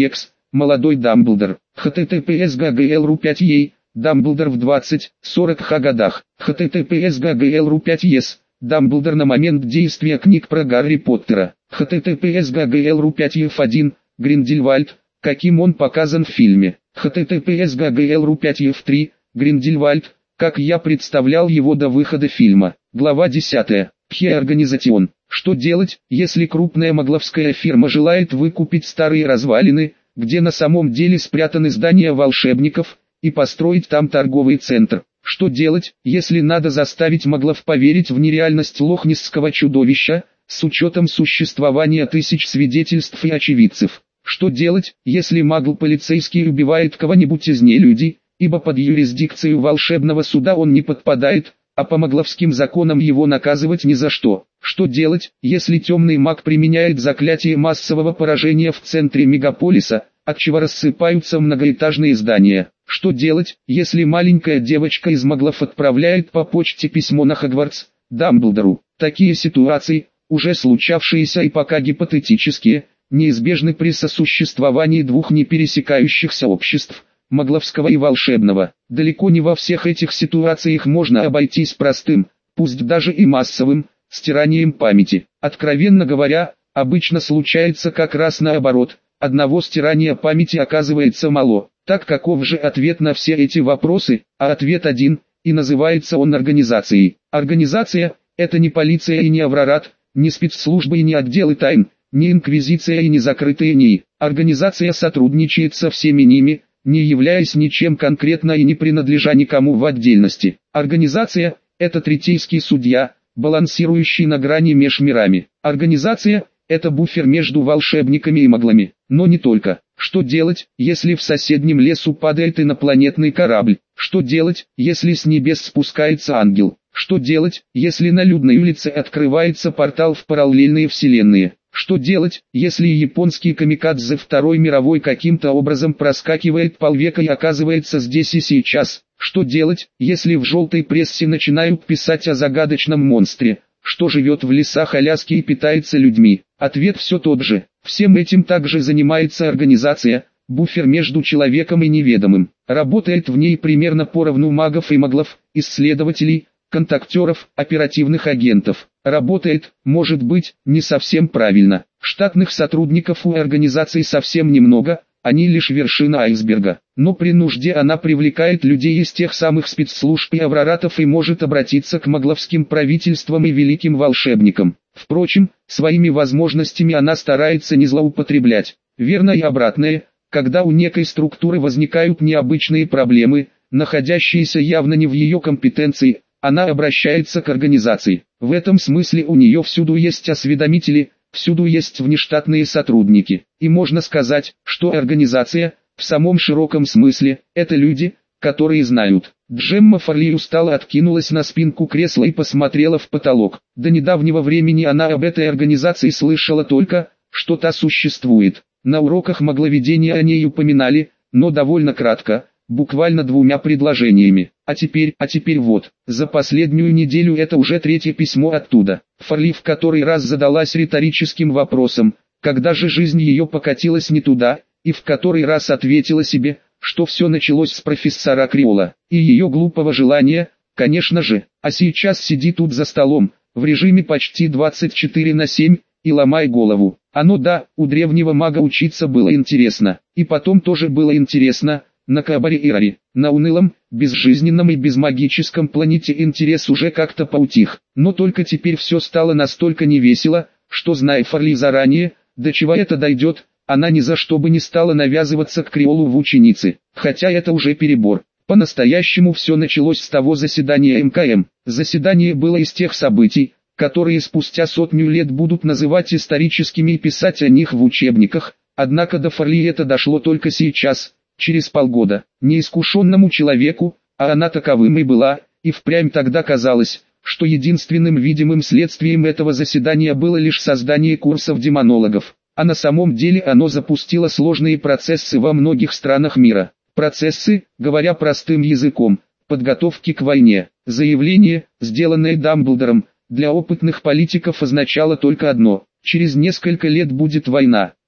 Speaker 1: молодой Дамблдор. https ggl.ru 5 ей, Дамблдор в 20-40 годах. https ggl.ru 5 ес, Дамблдор на момент действия книг про Гарри Поттера. https ggl.ru 5 f1, Гриндельвальд, каким он показан в фильме. https ggl.ru 5 f3, Гриндельвальд, как я представлял его до выхода фильма. Глава 10. Пхе-организацион. Что делать, если крупная магловская фирма желает выкупить старые развалины, где на самом деле спрятаны здания волшебников, и построить там торговый центр? Что делать, если надо заставить маглов поверить в нереальность лохнесского чудовища, с учетом существования тысяч свидетельств и очевидцев? Что делать, если магл-полицейский убивает кого-нибудь из нелюдей, ибо под юрисдикцию волшебного суда он не подпадает, а по магловским законам его наказывать ни за что? Что делать, если темный маг применяет заклятие массового поражения в центре мегаполиса, отчего рассыпаются многоэтажные здания? Что делать, если маленькая девочка из маглов отправляет по почте письмо на Хогвартс, Дамблдору? Такие ситуации, уже случавшиеся и пока гипотетические, неизбежны при сосуществовании двух непересекающихся обществ, магловского и волшебного. Далеко не во всех этих ситуациях можно обойтись простым, пусть даже и массовым, стиранием памяти. Откровенно говоря, обычно случается как раз наоборот, одного стирания памяти оказывается мало. Так каков же ответ на все эти вопросы? А ответ один, и называется он организацией. Организация – это не полиция и не Аврорат, не спецслужбы и не отделы тайн, не инквизиция и не закрытые НИИ. Организация сотрудничает со всеми ними, не являясь ничем конкретно и не принадлежа никому в отдельности. Организация – это третейский судья, балансирующий на грани меж мирами. Организация – это буфер между волшебниками и маглами. Но не только. Что делать, если в соседнем лесу падает инопланетный корабль? Что делать, если с небес спускается ангел? Что делать, если на людной улице открывается портал в параллельные вселенные? Что делать, если японский камикадзе Второй мировой каким-то образом проскакивает полвека и оказывается здесь и сейчас? Что делать, если в желтой прессе начинают писать о загадочном монстре, что живет в лесах Аляски и питается людьми? Ответ все тот же. Всем этим также занимается организация, буфер между человеком и неведомым. Работает в ней примерно поровну магов и маглов, исследователей, контактеров, оперативных агентов. Работает, может быть, не совсем правильно. Штатных сотрудников у организации совсем немного, они лишь вершина айсберга. Но при нужде она привлекает людей из тех самых спецслужб и авроратов и может обратиться к магловским правительствам и великим волшебникам. Впрочем, своими возможностями она старается не злоупотреблять. Верно и обратное, когда у некой структуры возникают необычные проблемы, находящиеся явно не в ее компетенции, она обращается к организации. В этом смысле у нее всюду есть осведомители, всюду есть внештатные сотрудники. И можно сказать, что организация, в самом широком смысле, это люди, которые знают. Джемма Фарли устало откинулась на спинку кресла и посмотрела в потолок. До недавнего времени она об этой организации слышала только, что та существует. На уроках магловедения о ней упоминали, но довольно кратко, буквально двумя предложениями. А теперь вот, за последнюю неделю это уже третье письмо оттуда. Фарли в который раз задалась риторическим вопросом, когда же жизнь ее покатилась не туда, и в который раз ответила себе, что все началось с профессора Криола, и ее глупого желания, конечно же, а сейчас сиди тут за столом, в режиме почти 24/7, и ломай голову. Оно да, у древнего мага учиться было интересно, и потом тоже было интересно, на Кабаре-Ираре, на унылом, безжизненном и безмагическом планете интерес уже как-то поутих, но только теперь все стало настолько невесело, что зная Фарли заранее, до чего это дойдет, она ни за что бы не стала навязываться к Криолу в ученицы, хотя это уже перебор. По-настоящему все началось с того заседания МКМ. Заседание было из тех событий, которые спустя сотню лет будут называть историческими и писать о них в учебниках, однако до Фарли это дошло только сейчас, через полгода. Неискушенному человеку, а она таковым и была, и впрямь тогда казалось, что единственным видимым следствием этого заседания было лишь создание курсов демонологов, а на самом деле оно запустило сложные процессы во многих странах мира. Процессы, говоря простым языком, подготовки к войне. Заявление, сделанное Дамблдором, для опытных политиков означало только одно: через несколько лет будет война.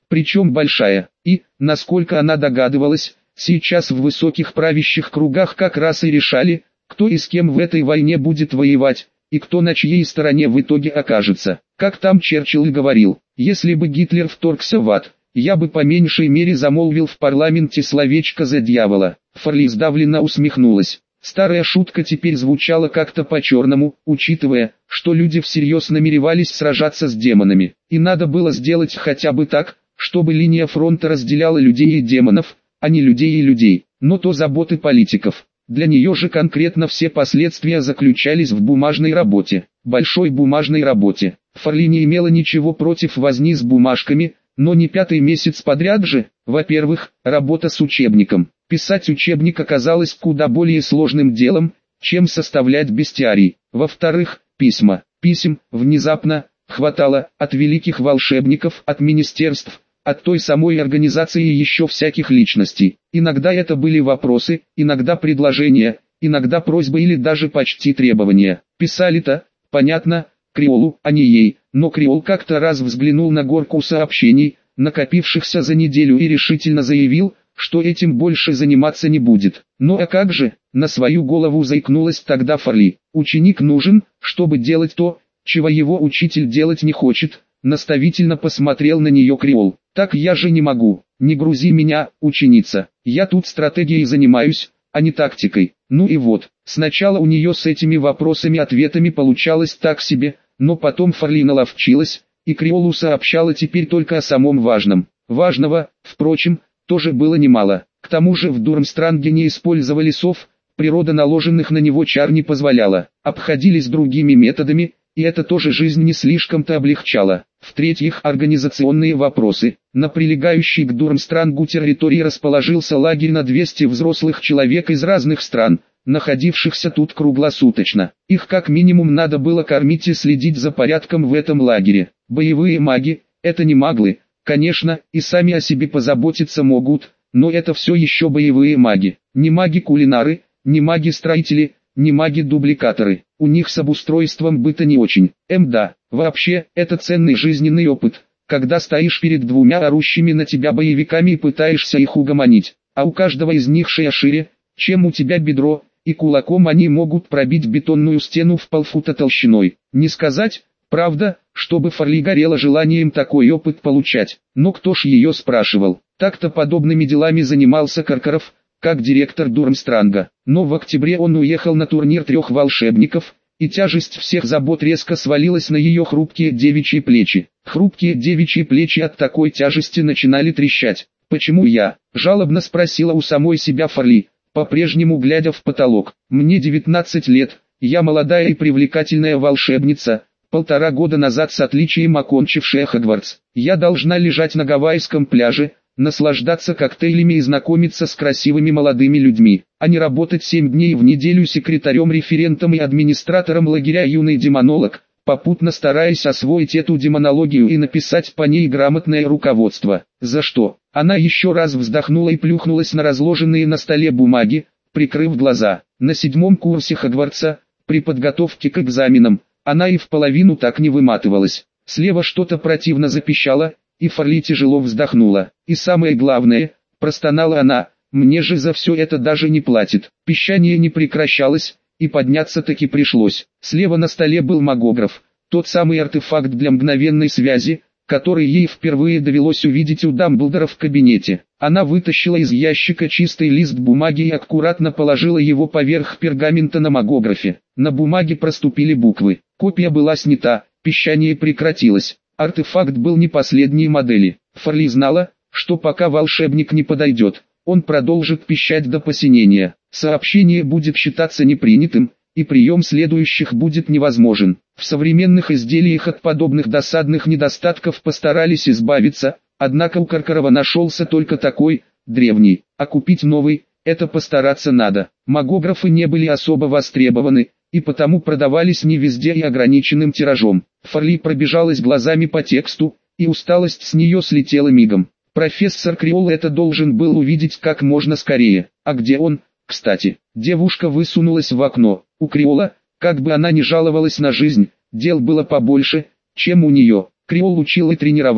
Speaker 1: причем большая. И, насколько она догадывалась, сейчас в высоких правящих кругах как раз и решали, кто и с кем в этой войне будет воевать, и кто на чьей стороне в итоге окажется. Как там Черчилль и говорил, если бы Гитлер вторгся в ад, я бы по меньшей мере замолвил в парламенте словечко за дьявола. Фарли сдавленно усмехнулась. Старая шутка теперь звучала как-то по-черному, учитывая, что люди всерьез намеревались сражаться с демонами. И надо было сделать хотя бы так, чтобы линия фронта разделяла людей и демонов, а не людей и людей. Но то заботы политиков. Для нее же конкретно все последствия заключались в бумажной работе. Большой бумажной работе. Фарли не имела ничего против возни с бумажками, но не 5-й месяц подряд же. Во-первых, работа с учебником. Писать учебник оказалось куда более сложным делом, чем составлять бестиарий. Во-вторых, письма. Писем, внезапно, хватало, от великих волшебников, от министерств, от той самой организации и еще всяких личностей. Иногда это были вопросы, иногда предложения, иногда просьбы или даже почти требования. Писали-то, понятно, Криолу, а не ей, но Криол как-то раз взглянул на горку сообщений, накопившихся за неделю, и решительно заявил, что этим больше заниматься не будет. Ну а как же, на свою голову заикнулась тогда Фарли. Ученик нужен, чтобы делать то, чего его учитель делать не хочет. Наставительно посмотрел на нее Криол. Так я же не могу, не грузи меня, ученица. Я тут стратегией занимаюсь, а не тактикой. Ну и вот, сначала у нее с этими вопросами-ответами получалось так себе, но потом Фарли наловчилась, и Криолу сообщала теперь только о самом важном. Важного, впрочем, тоже было немало. К тому же в Дурмстранге не использовали сов, природа наложенных на него чар не позволяла. Обходились другими методами, и это тоже жизнь не слишком-то облегчало. В-третьих, организационные вопросы. На прилегающей к Дурмстрангу территории расположился лагерь на 200 взрослых человек из разных стран, находившихся тут круглосуточно. Их как минимум надо было кормить и следить за порядком в этом лагере. Боевые маги, это не маглы, конечно, и сами о себе позаботиться могут, но это все еще боевые маги. Не маги-кулинары, не маги-строители, не маги-дубликаторы. У них с обустройством быта не очень. Да, вообще, это ценный жизненный опыт, когда стоишь перед двумя орущими на тебя боевиками и пытаешься их угомонить, а у каждого из них шея шире, чем у тебя бедро, и кулаком они могут пробить бетонную стену в полфута толщиной. Не сказать, правда, чтобы Фарли горела желанием такой опыт получать, но кто ж ее спрашивал. Так-то подобными делами занимался Каркаров, как директор Дурмстранга. Но в октябре он уехал на турнир 3 волшебников, и тяжесть всех забот резко свалилась на ее хрупкие девичьи плечи. Хрупкие девичьи плечи от такой тяжести начинали трещать. «Почему я?» – жалобно спросила у самой себя Фарли, по-прежнему глядя в потолок. «Мне 19 лет, я молодая и привлекательная волшебница, 1,5 года назад с отличием окончившая Хогвартс. Я должна лежать на гавайском пляже, наслаждаться коктейлями и знакомиться с красивыми молодыми людьми, а не работать 7 дней в неделю секретарем-референтом и администратором лагеря юный демонолог, попутно стараясь освоить эту демонологию и написать по ней грамотное руководство. За что?» Она еще раз вздохнула и плюхнулась на разложенные на столе бумаги, прикрыв глаза. На 7-м курсе Хогвартса, при подготовке к экзаменам, она и в половину так не выматывалась. Слева что-то противно запищало, и Фарли тяжело вздохнула. «И самое главное», – простонала она, – «мне же за все это даже не платят». Пищание не прекращалось, и подняться таки пришлось. Слева на столе был магограф, тот самый артефакт для мгновенной связи, который ей впервые довелось увидеть у Дамблдора в кабинете. Она вытащила из ящика чистый лист бумаги и аккуратно положила его поверх пергамента на магографе. На бумаге проступили буквы. Копия была снята, пищание прекратилось. Артефакт был не последней модели. Фарли знала, что пока волшебник не подойдет, он продолжит пищать до посинения. Сообщение будет считаться непринятым, и прием следующих будет невозможен. В современных изделиях от подобных досадных недостатков постарались избавиться, однако у Каркарова нашелся только такой, древний, а купить новый, это постараться надо. Магографы не были особо востребованы, и потому продавались не везде и ограниченным тиражом. Фарли пробежалась глазами по тексту, и усталость с нее слетела мигом. Профессор Криол это должен был увидеть как можно скорее. А где он, кстати? Девушка высунулась в окно. У Криола, как бы она ни жаловалась на жизнь, дел было побольше, чем у нее. Криол учил и тренировал,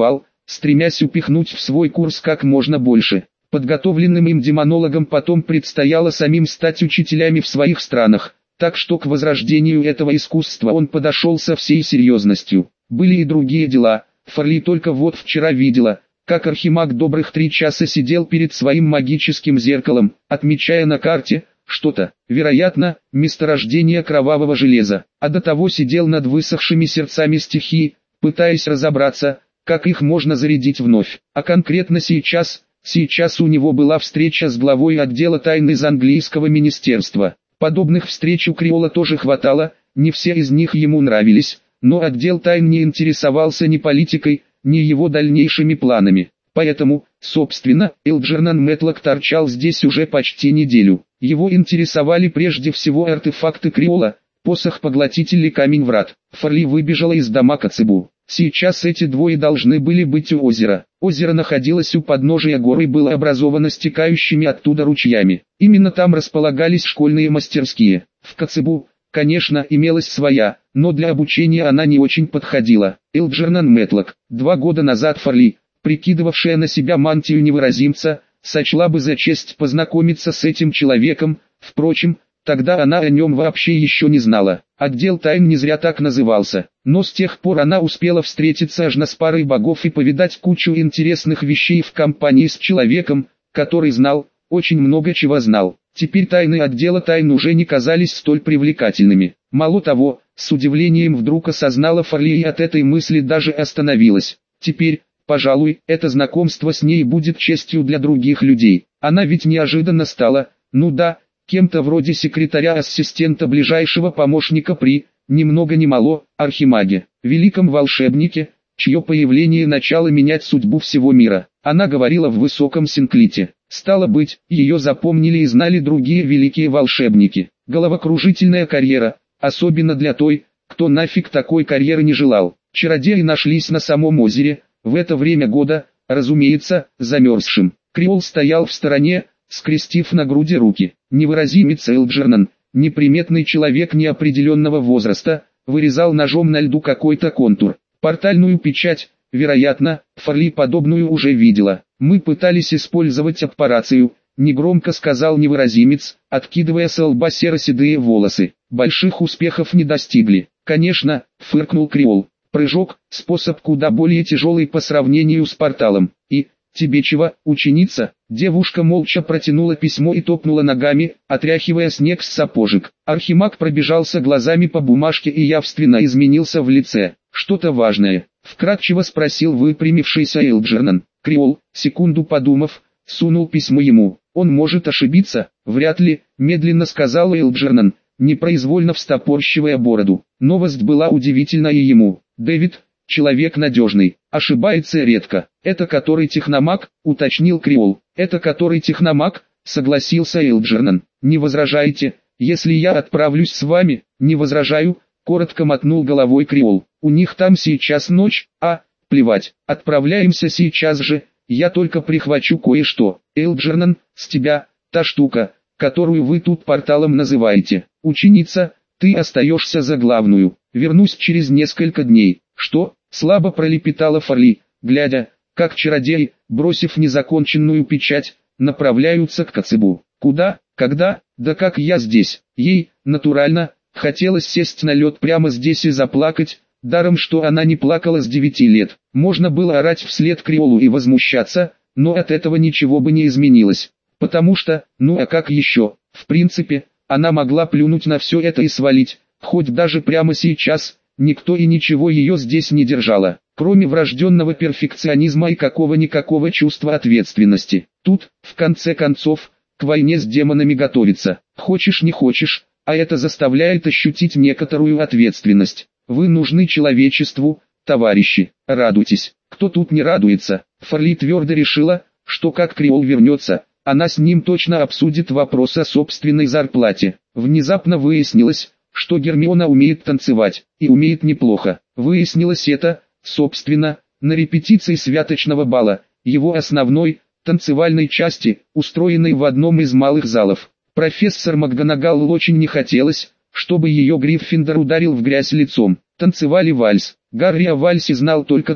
Speaker 1: стремясь упихнуть в свой курс как можно больше. Подготовленным им демонологам потом предстояло самим стать учителями в своих странах, так что к возрождению этого искусства он подошел со всей серьезностью. Были и другие дела. Фарли только вот вчера видела, как Архимаг добрых 3 часа сидел перед своим магическим зеркалом, отмечая на карте что-то, вероятно, месторождение кровавого железа, а до того сидел над высохшими сердцами стихии, пытаясь разобраться, как их можно зарядить вновь. А конкретно сейчас у него была встреча с главой отдела тайн из английского министерства. Подобных встреч у Криола тоже хватало, не все из них ему нравились, но отдел тайн не интересовался ни политикой, ни его дальнейшими планами. Поэтому, собственно, Элджернан Мэтлок торчал здесь уже почти неделю. Его интересовали прежде всего артефакты Криола, посох-поглотитель и камень-врат. Фарли выбежала из дома Коцебу. Сейчас эти двое должны были быть у озера. Озеро находилось у подножия горы и было образовано стекающими оттуда ручьями. Именно там располагались школьные мастерские. В Коцебу, конечно, имелась своя, но для обучения она не очень подходила. Элджернан Мэтлок. 2 года назад Фарли, прикидывавшая на себя мантию невыразимца, сочла бы за честь познакомиться с этим человеком. Впрочем, тогда она о нем вообще еще не знала. Отдел тайн не зря так назывался, но с тех пор она успела встретиться аж с парой богов и повидать кучу интересных вещей в компании с человеком, который знал, очень много чего знал. Теперь тайны отдела тайн уже не казались столь привлекательными. Мало того, с удивлением вдруг осознала Фарли и от этой мысли даже остановилась. Теперь, пожалуй, это знакомство с ней будет честью для других людей. Она ведь неожиданно стала, ну да, кем-то вроде секретаря-ассистента ближайшего помощника при, ни много ни мало, архимаге, великом волшебнике, чье появление начало менять судьбу всего мира. Она говорила в высоком синклите. Стало быть, ее запомнили и знали другие великие волшебники. Головокружительная карьера, особенно для той, кто нафиг такой карьеры не желал. Чародеи нашлись на самом озере, в это время года, разумеется, замерзшим. Криол стоял в стороне, скрестив на груди руки. Невыразимец Элджернан, неприметный человек неопределенного возраста, вырезал ножом на льду какой-то контур. Портальную печать, вероятно, Фарли подобную уже видела. Мы пытались использовать аппарацию, негромко сказал невыразимец, откидывая с лба серо-седые волосы. Больших успехов не достигли. Конечно, фыркнул Криол. Прыжок – способ куда более тяжелый по сравнению с порталом. И, тебе чего, ученица? Девушка молча протянула письмо и топнула ногами, отряхивая снег с сапожек. Архимаг пробежался глазами по бумажке и явственно изменился в лице. Что-то важное? Вкратчиво спросил выпрямившийся Элджернан. Криол, секунду подумав, сунул письмо ему. Он может ошибиться? Вряд ли, медленно сказал Элджернан, непроизвольно встопорщивая бороду. Новость была удивительна и ему. Дэвид, человек надежный, ошибается редко. Это который техномаг, уточнил Криол. Это который техномаг, согласился Элджернан. Не возражаете, если я отправлюсь с вами? Не возражаю, коротко мотнул головой Криол. У них там сейчас ночь, плевать, отправляемся сейчас же, я только прихвачу кое-что. Элджернан, с тебя, та штука, которую вы тут порталом называете. Ученица, ты остаешься за главную. Вернусь через несколько дней. Что? Слабо пролепетала Фарли, глядя, как чародеи, бросив незаконченную печать, направляются к Коцебу. Куда? Когда? Да как я здесь? Ей, натурально, хотелось сесть на лед прямо здесь и заплакать, даром что она не плакала с 9 лет. Можно было орать вслед Криолу и возмущаться, но от этого ничего бы не изменилось. Потому что, ну а как еще, в принципе, она могла плюнуть на все это и свалить, хоть даже прямо сейчас, никто и ничего ее здесь не держало, кроме врожденного перфекционизма и какого-никакого чувства ответственности. Тут, в конце концов, к войне с демонами готовиться, хочешь не хочешь, а это заставляет ощутить некоторую ответственность. Вы нужны человечеству, товарищи, радуйтесь. Кто тут не радуется? Фарли твердо решила, что как Криол вернется, она с ним точно обсудит вопрос о собственной зарплате. Внезапно выяснилось, что Гермиона умеет танцевать, и умеет неплохо. Выяснилось это, собственно, на репетиции святочного бала, его основной, танцевальной части, устроенной в одном из малых залов. Профессор МакГонагал очень не хотелось, чтобы ее Гриффиндор ударил в грязь лицом. Танцевали вальс. Гарри о вальсе знал только то,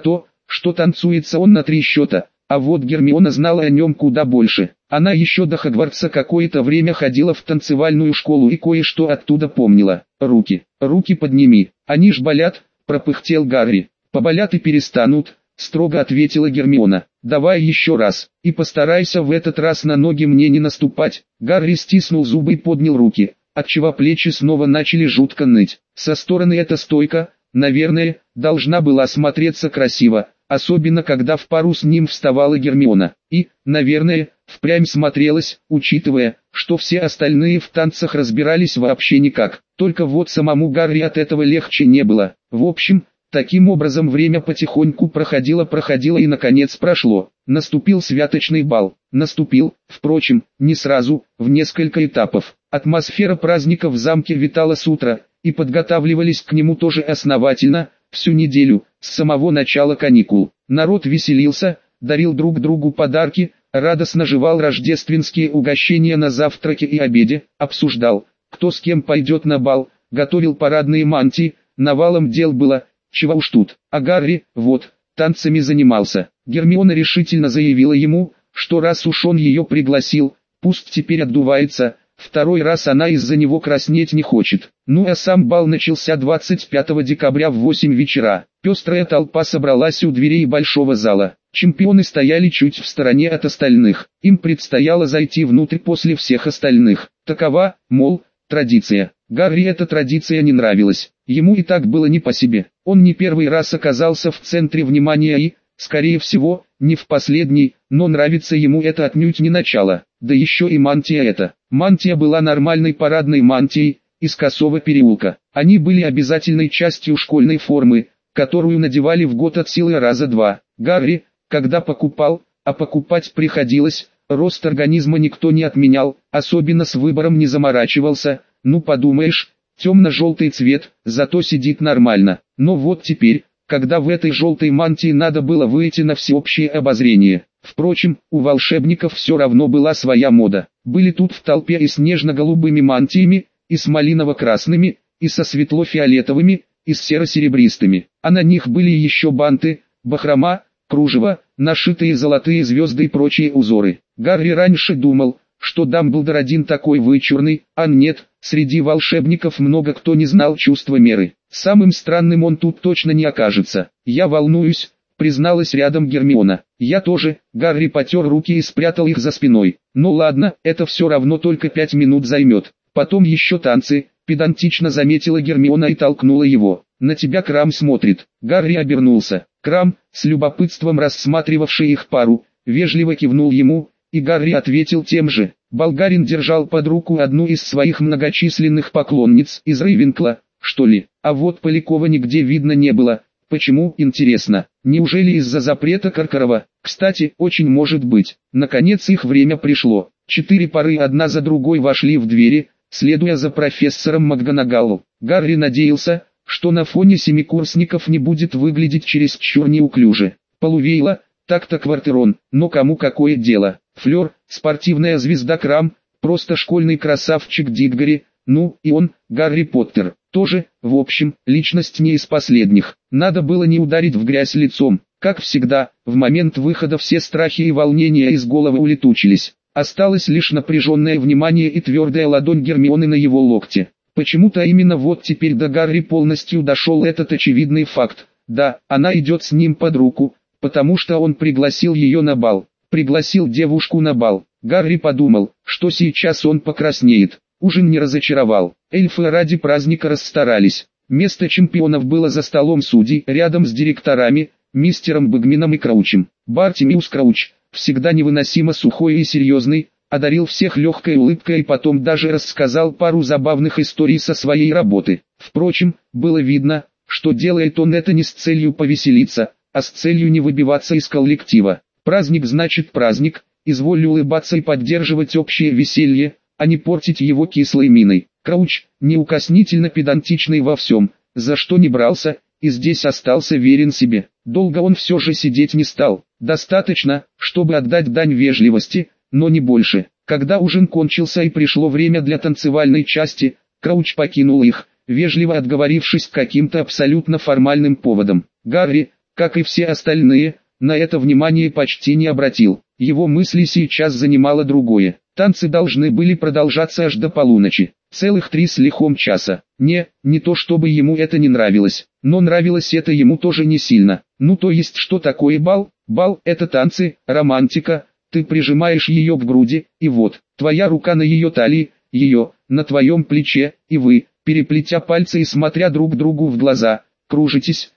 Speaker 1: что танцуется он на 3 счета. А вот Гермиона знала о нем куда больше. Она еще до Хогвартса какое-то время ходила в танцевальную школу и кое-что оттуда помнила. Руки подними, они ж болят», — пропыхтел Гарри. «Поболят и перестанут», — строго ответила Гермиона. «Давай еще раз, и постарайся в этот раз на ноги мне не наступать». Гарри стиснул зубы и поднял руки, отчего плечи снова начали жутко ныть. Со стороны эта стойка, наверное, должна была смотреться красиво, особенно когда в пару с ним вставала Гермиона. И, наверное, впрямь смотрелась, учитывая, что все остальные в танцах разбирались вообще никак. Только вот самому Гарри от этого легче не было. В общем, таким образом время потихоньку проходило и наконец прошло. Наступил святочный бал. Наступил, впрочем, не сразу, в несколько этапов. Атмосфера праздника в замке витала с утра, и подготавливались к нему тоже основательно, всю неделю, с самого начала каникул. Народ веселился, дарил друг другу подарки, радостно жевал рождественские угощения на завтраке и обеде, обсуждал, кто с кем пойдет на бал, готовил парадные мантии, навалом дел было, чего уж тут. А Гарри, вот, танцами занимался. Гермиона решительно заявила ему, что раз уж он ее пригласил, пусть теперь отдувается. Второй раз она из-за него краснеть не хочет. Ну а сам бал начался 25 декабря в 8 вечера. Пестрая толпа собралась у дверей большого зала. Чемпионы стояли чуть в стороне от остальных. Им предстояло зайти внутрь после всех остальных. Такова, мол, традиция. Гарри эта традиция не нравилась. Ему и так было не по себе. Он не первый раз оказался в центре внимания и, скорее всего, не в последний, но нравится ему это отнюдь не начало. Да еще и мантия эта. Мантия была нормальной парадной мантией, из Косого переулка. Они были обязательной частью школьной формы, которую надевали в год от силы раза 2. Гарри, когда покупал, а покупать приходилось, рост организма никто не отменял, особенно с выбором не заморачивался, ну подумаешь, темно-желтый цвет, зато сидит нормально. Но вот теперь, когда в этой желтой мантии надо было выйти на всеобщее обозрение. Впрочем, у волшебников все равно была своя мода. Были тут в толпе и с нежно-голубыми мантиями, и с малиново-красными, и со светло-фиолетовыми, и с серо-серебристыми. А на них были еще банты, бахрома, кружево, нашитые золотые звезды и прочие узоры. Гарри раньше думал, что Дамблдор один такой вычурный, а нет, среди волшебников много кто не знал чувства меры. Самым странным он тут точно не окажется. «Я волнуюсь», — призналась рядом Гермиона. «Я тоже», — Гарри потер руки и спрятал их за спиной. «Ну ладно, это все равно только 5 минут займет. Потом еще танцы», — педантично заметила Гермиона и толкнула его. «На тебя Крам смотрит». Гарри обернулся. Крам, с любопытством рассматривавший их пару, вежливо кивнул ему, и Гарри ответил тем же. Болгарин держал под руку одну из своих многочисленных поклонниц из Рейвенкла, что ли. А вот Полякова нигде видно не было. Почему, интересно? Неужели из-за запрета Каркарова? Кстати, очень может быть. Наконец их время пришло. 4 пары одна за другой вошли в двери, следуя за профессором МакГонагалл. Гарри надеялся, что на фоне семикурсников не будет выглядеть чересчур неуклюже. Полувейло, так-то Квартерон, но кому какое дело? Флёр, спортивная звезда Крам, просто школьный красавчик Диггори, ну и он, Гарри Поттер, тоже, в общем, личность не из последних. Надо было не ударить в грязь лицом. Как всегда, в момент выхода все страхи и волнения из головы улетучились. Осталось лишь напряженное внимание и твердая ладонь Гермионы на его локте. Почему-то именно вот теперь до Гарри полностью дошел этот очевидный факт. Да, она идет с ним под руку, потому что он пригласил ее на бал. Пригласил девушку на бал. Гарри подумал, что сейчас он покраснеет. Ужин не разочаровал. Эльфы ради праздника расстарались. Место чемпионов было за столом судей, рядом с директорами, мистером Бэгмином и Краучем. Бартимиус Крауч, всегда невыносимо сухой и серьезный, одарил всех легкой улыбкой и потом даже рассказал пару забавных историй со своей работы. Впрочем, было видно, что делает он это не с целью повеселиться, а с целью не выбиваться из коллектива. Праздник значит праздник, изволь улыбаться и поддерживать общее веселье, а не портить его кислой миной. Крауч, неукоснительно педантичный во всем, за что не брался, и здесь остался верен себе. Долго он все же сидеть не стал. Достаточно, чтобы отдать дань вежливости, но не больше. Когда ужин кончился и пришло время для танцевальной части, Крауч покинул их, вежливо отговорившись каким-то абсолютно формальным поводом. Гарри, как и все остальные, на это внимание почти не обратил. Его мысли сейчас занимало другое. Танцы должны были продолжаться аж до полуночи. Целых 3 с лихом часа. Не то чтобы ему это не нравилось, но нравилось это ему тоже не сильно. Ну то есть что такое бал? Бал – это танцы, романтика. Ты прижимаешь ее к груди, и вот, твоя рука на ее талии, ее, на твоем плече, и вы, переплетя пальцы и смотря друг другу в глаза, кружитесь,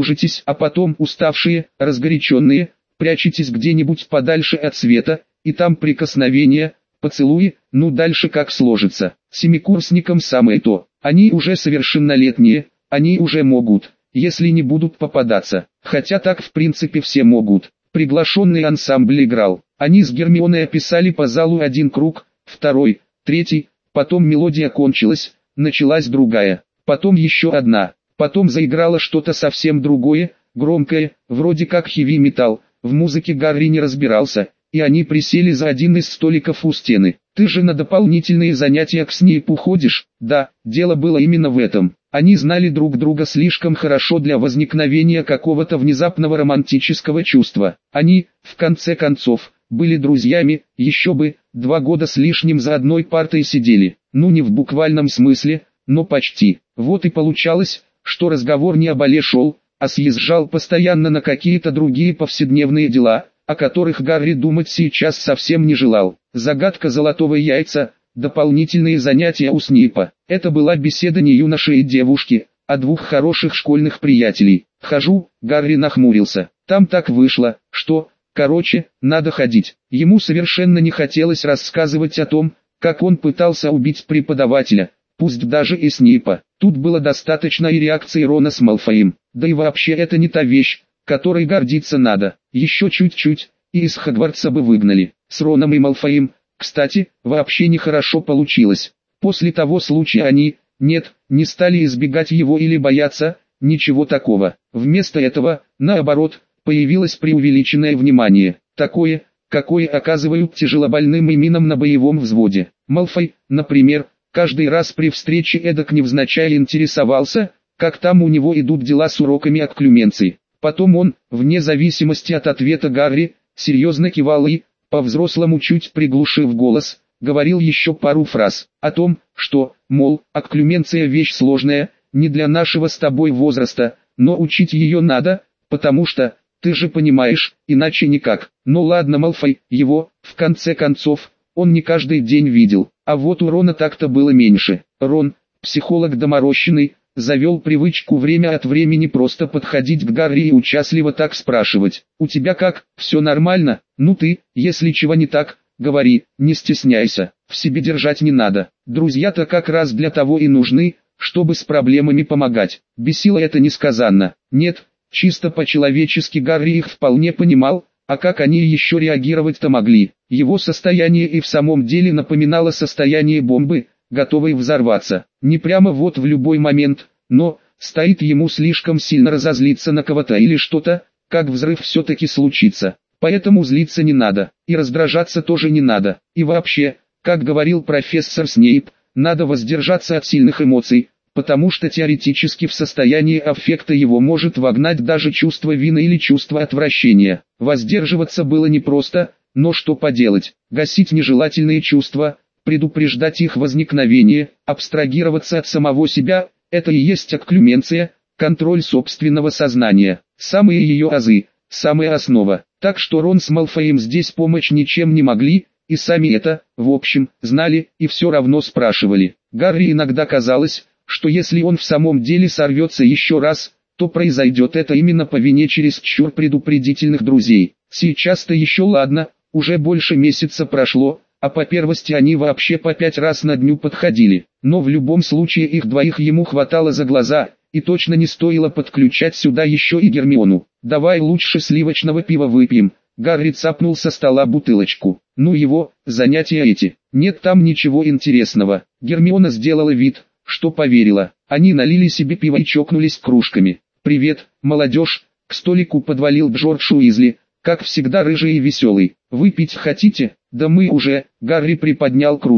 Speaker 1: а потом уставшие, разгоряченные, прячетесь где-нибудь подальше от света, и там прикосновения, поцелуи, ну дальше как сложится. Семикурсникам самое то, они уже совершеннолетние, они уже могут, если не будут попадаться, хотя так в принципе все могут. Приглашенный ансамбль играл, они с Гермионой описали по залу один круг, второй, третий, потом мелодия кончилась, началась другая, потом еще одна, потом заиграло что-то совсем другое, громкое, вроде как хэви-металл. В музыке Гарри не разбирался, и они присели за один из столиков у стены. «Ты же на дополнительные занятия к Снейпу ходишь?» Да, дело было именно в этом. Они знали друг друга слишком хорошо для возникновения какого-то внезапного романтического чувства. Они, в конце концов, были друзьями, еще бы, 2 года с лишним за одной партой сидели. Ну не в буквальном смысле, но почти. Вот и получалось, что разговор не о бале шел, а съезжал постоянно на какие-то другие повседневные дела, о которых Гарри думать сейчас совсем не желал. Загадка золотого яйца, дополнительные занятия у Снейпа. Это была беседа не юноши и девушки, а 2 хороших школьных приятелей. «Хожу», Гарри нахмурился. «Там так вышло, что, короче, надо ходить». Ему совершенно не хотелось рассказывать о том, как он пытался убить преподавателя, пусть даже и Снейпа. Тут было достаточно и реакции Рона с Малфоем. Да и вообще это не та вещь, которой гордиться надо. Еще чуть-чуть, и из Хогвартса бы выгнали. С Роном и Малфоем, кстати, вообще нехорошо получилось. После того случая они, не стали избегать его или бояться, ничего такого. Вместо этого, наоборот, появилось преувеличенное внимание. Такое, какое оказывают тяжелобольным и минам на боевом взводе. Малфой, например, каждый раз при встрече эдак невзначай интересовался, как там у него идут дела с уроками окклюменции. Потом он, вне зависимости от ответа Гарри, серьезно кивал и, по-взрослому чуть приглушив голос, говорил еще пару фраз о том, что, мол, окклюменция вещь сложная, не для нашего с тобой возраста, но учить ее надо, потому что, ты же понимаешь, иначе никак. Ну ладно, Малфой, его, в конце концов, он не каждый день видел, а вот у Рона так-то было меньше. Рон, психолог доморощенный, завел привычку время от времени просто подходить к Гарри и участливо так спрашивать: «У тебя как, все нормально? Ну ты, если чего не так, говори, не стесняйся, в себе держать не надо». Друзья-то как раз для того и нужны, чтобы с проблемами помогать. Бесило это несказанно. Нет, чисто по-человечески Гарри их вполне понимал, а как они еще реагировать-то могли? Его состояние и в самом деле напоминало состояние бомбы, готовой взорваться. Не прямо вот в любой момент, но, стоит ему слишком сильно разозлиться на кого-то или что-то, как взрыв все-таки случится. Поэтому злиться не надо, и раздражаться тоже не надо. И вообще, как говорил профессор Снейп, надо воздержаться от сильных эмоций, потому что теоретически в состоянии аффекта его может вогнать даже чувство вины или чувство отвращения. Воздерживаться было непросто, но что поделать, гасить нежелательные чувства, предупреждать их возникновение, абстрагироваться от самого себя – это и есть окклюменция, контроль собственного сознания, самые ее азы, самая основа. Так что Рон с Малфоем здесь помочь ничем не могли, и сами это, в общем, знали и все равно спрашивали. Гарри иногда казалось, что если он в самом деле сорвется еще раз, то произойдет это именно по вине чересчур предупредительных друзей. Сейчас-то еще ладно, уже больше месяца прошло, а по первости они вообще по 5 раз на дню подходили. Но в любом случае их двоих ему хватало за глаза, и точно не стоило подключать сюда еще и Гермиону. «Давай лучше сливочного пива выпьем». Гарри цапнул со стола бутылочку. «Ну его, занятия эти. Нет там ничего интересного». Гермиона сделала вид, что поверила. Они налили себе пиво и чокнулись кружками. «Привет, молодежь!» К столику подвалил Джордж Уизли, как всегда рыжий и веселый. «Выпить хотите?» «Да мы уже...» Гарри приподнял кружку.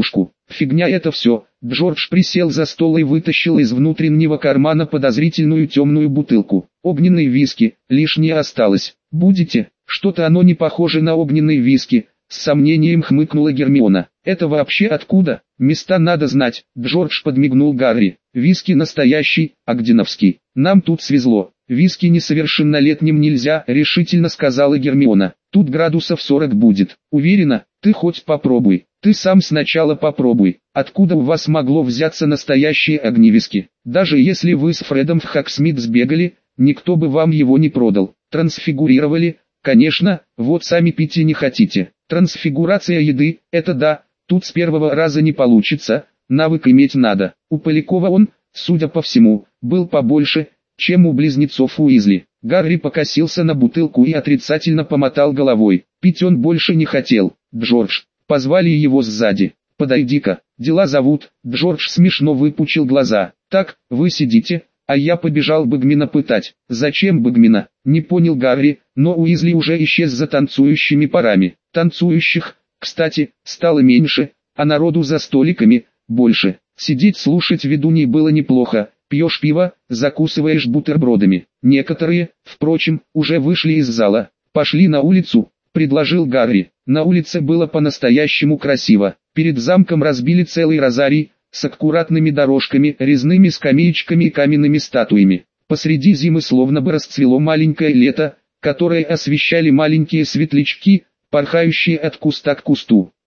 Speaker 1: Фигня это все. Джордж присел за стол и вытащил из внутреннего кармана подозрительную темную бутылку. Огненные виски, лишнее осталось. Будете? Что-то оно не похоже на огненные виски. С сомнением хмыкнула Гермиона. Это вообще откуда? Места надо знать. Джордж подмигнул Гарри. Виски настоящий, агденовский. Нам тут свезло. Виски несовершеннолетним нельзя, решительно сказала Гермиона. Тут градусов 40 будет. Уверена? Ты хоть попробуй. Ты сам сначала попробуй. Откуда у вас могло взяться настоящие огневиски? Даже если вы с Фредом в Хоксмит сбегали, никто бы вам его не продал. Трансфигурировали? Конечно, вот сами пить и не хотите. Трансфигурация еды, это да, тут с первого раза не получится, навык иметь надо. У Полякова он, судя по всему, был побольше, чем у близнецов Уизли. Гарри покосился на бутылку и отрицательно помотал головой. Пить он больше не хотел. Джордж, позвали его сзади. Подойди-ка, дела зовут. Джордж смешно выпучил глаза. Так, вы сидите, а я побежал Бэгмина пытать. Зачем Бэгмина? Не понял Гарри, но Уизли уже исчез за танцующими парами. Танцующих, кстати, стало меньше, а народу за столиками больше. Сидеть слушать ведуней было неплохо. Пьешь пиво, закусываешь бутербродами. Некоторые, впрочем, уже вышли из зала. Пошли на улицу, предложил Гарри. На улице было по-настоящему красиво. Перед замком разбили целый розарий, с аккуратными дорожками, резными скамеечками и каменными статуями. Посреди зимы словно бы расцвело маленькое лето, которое освещали маленькие светлячки, порхающие от куста к кусту.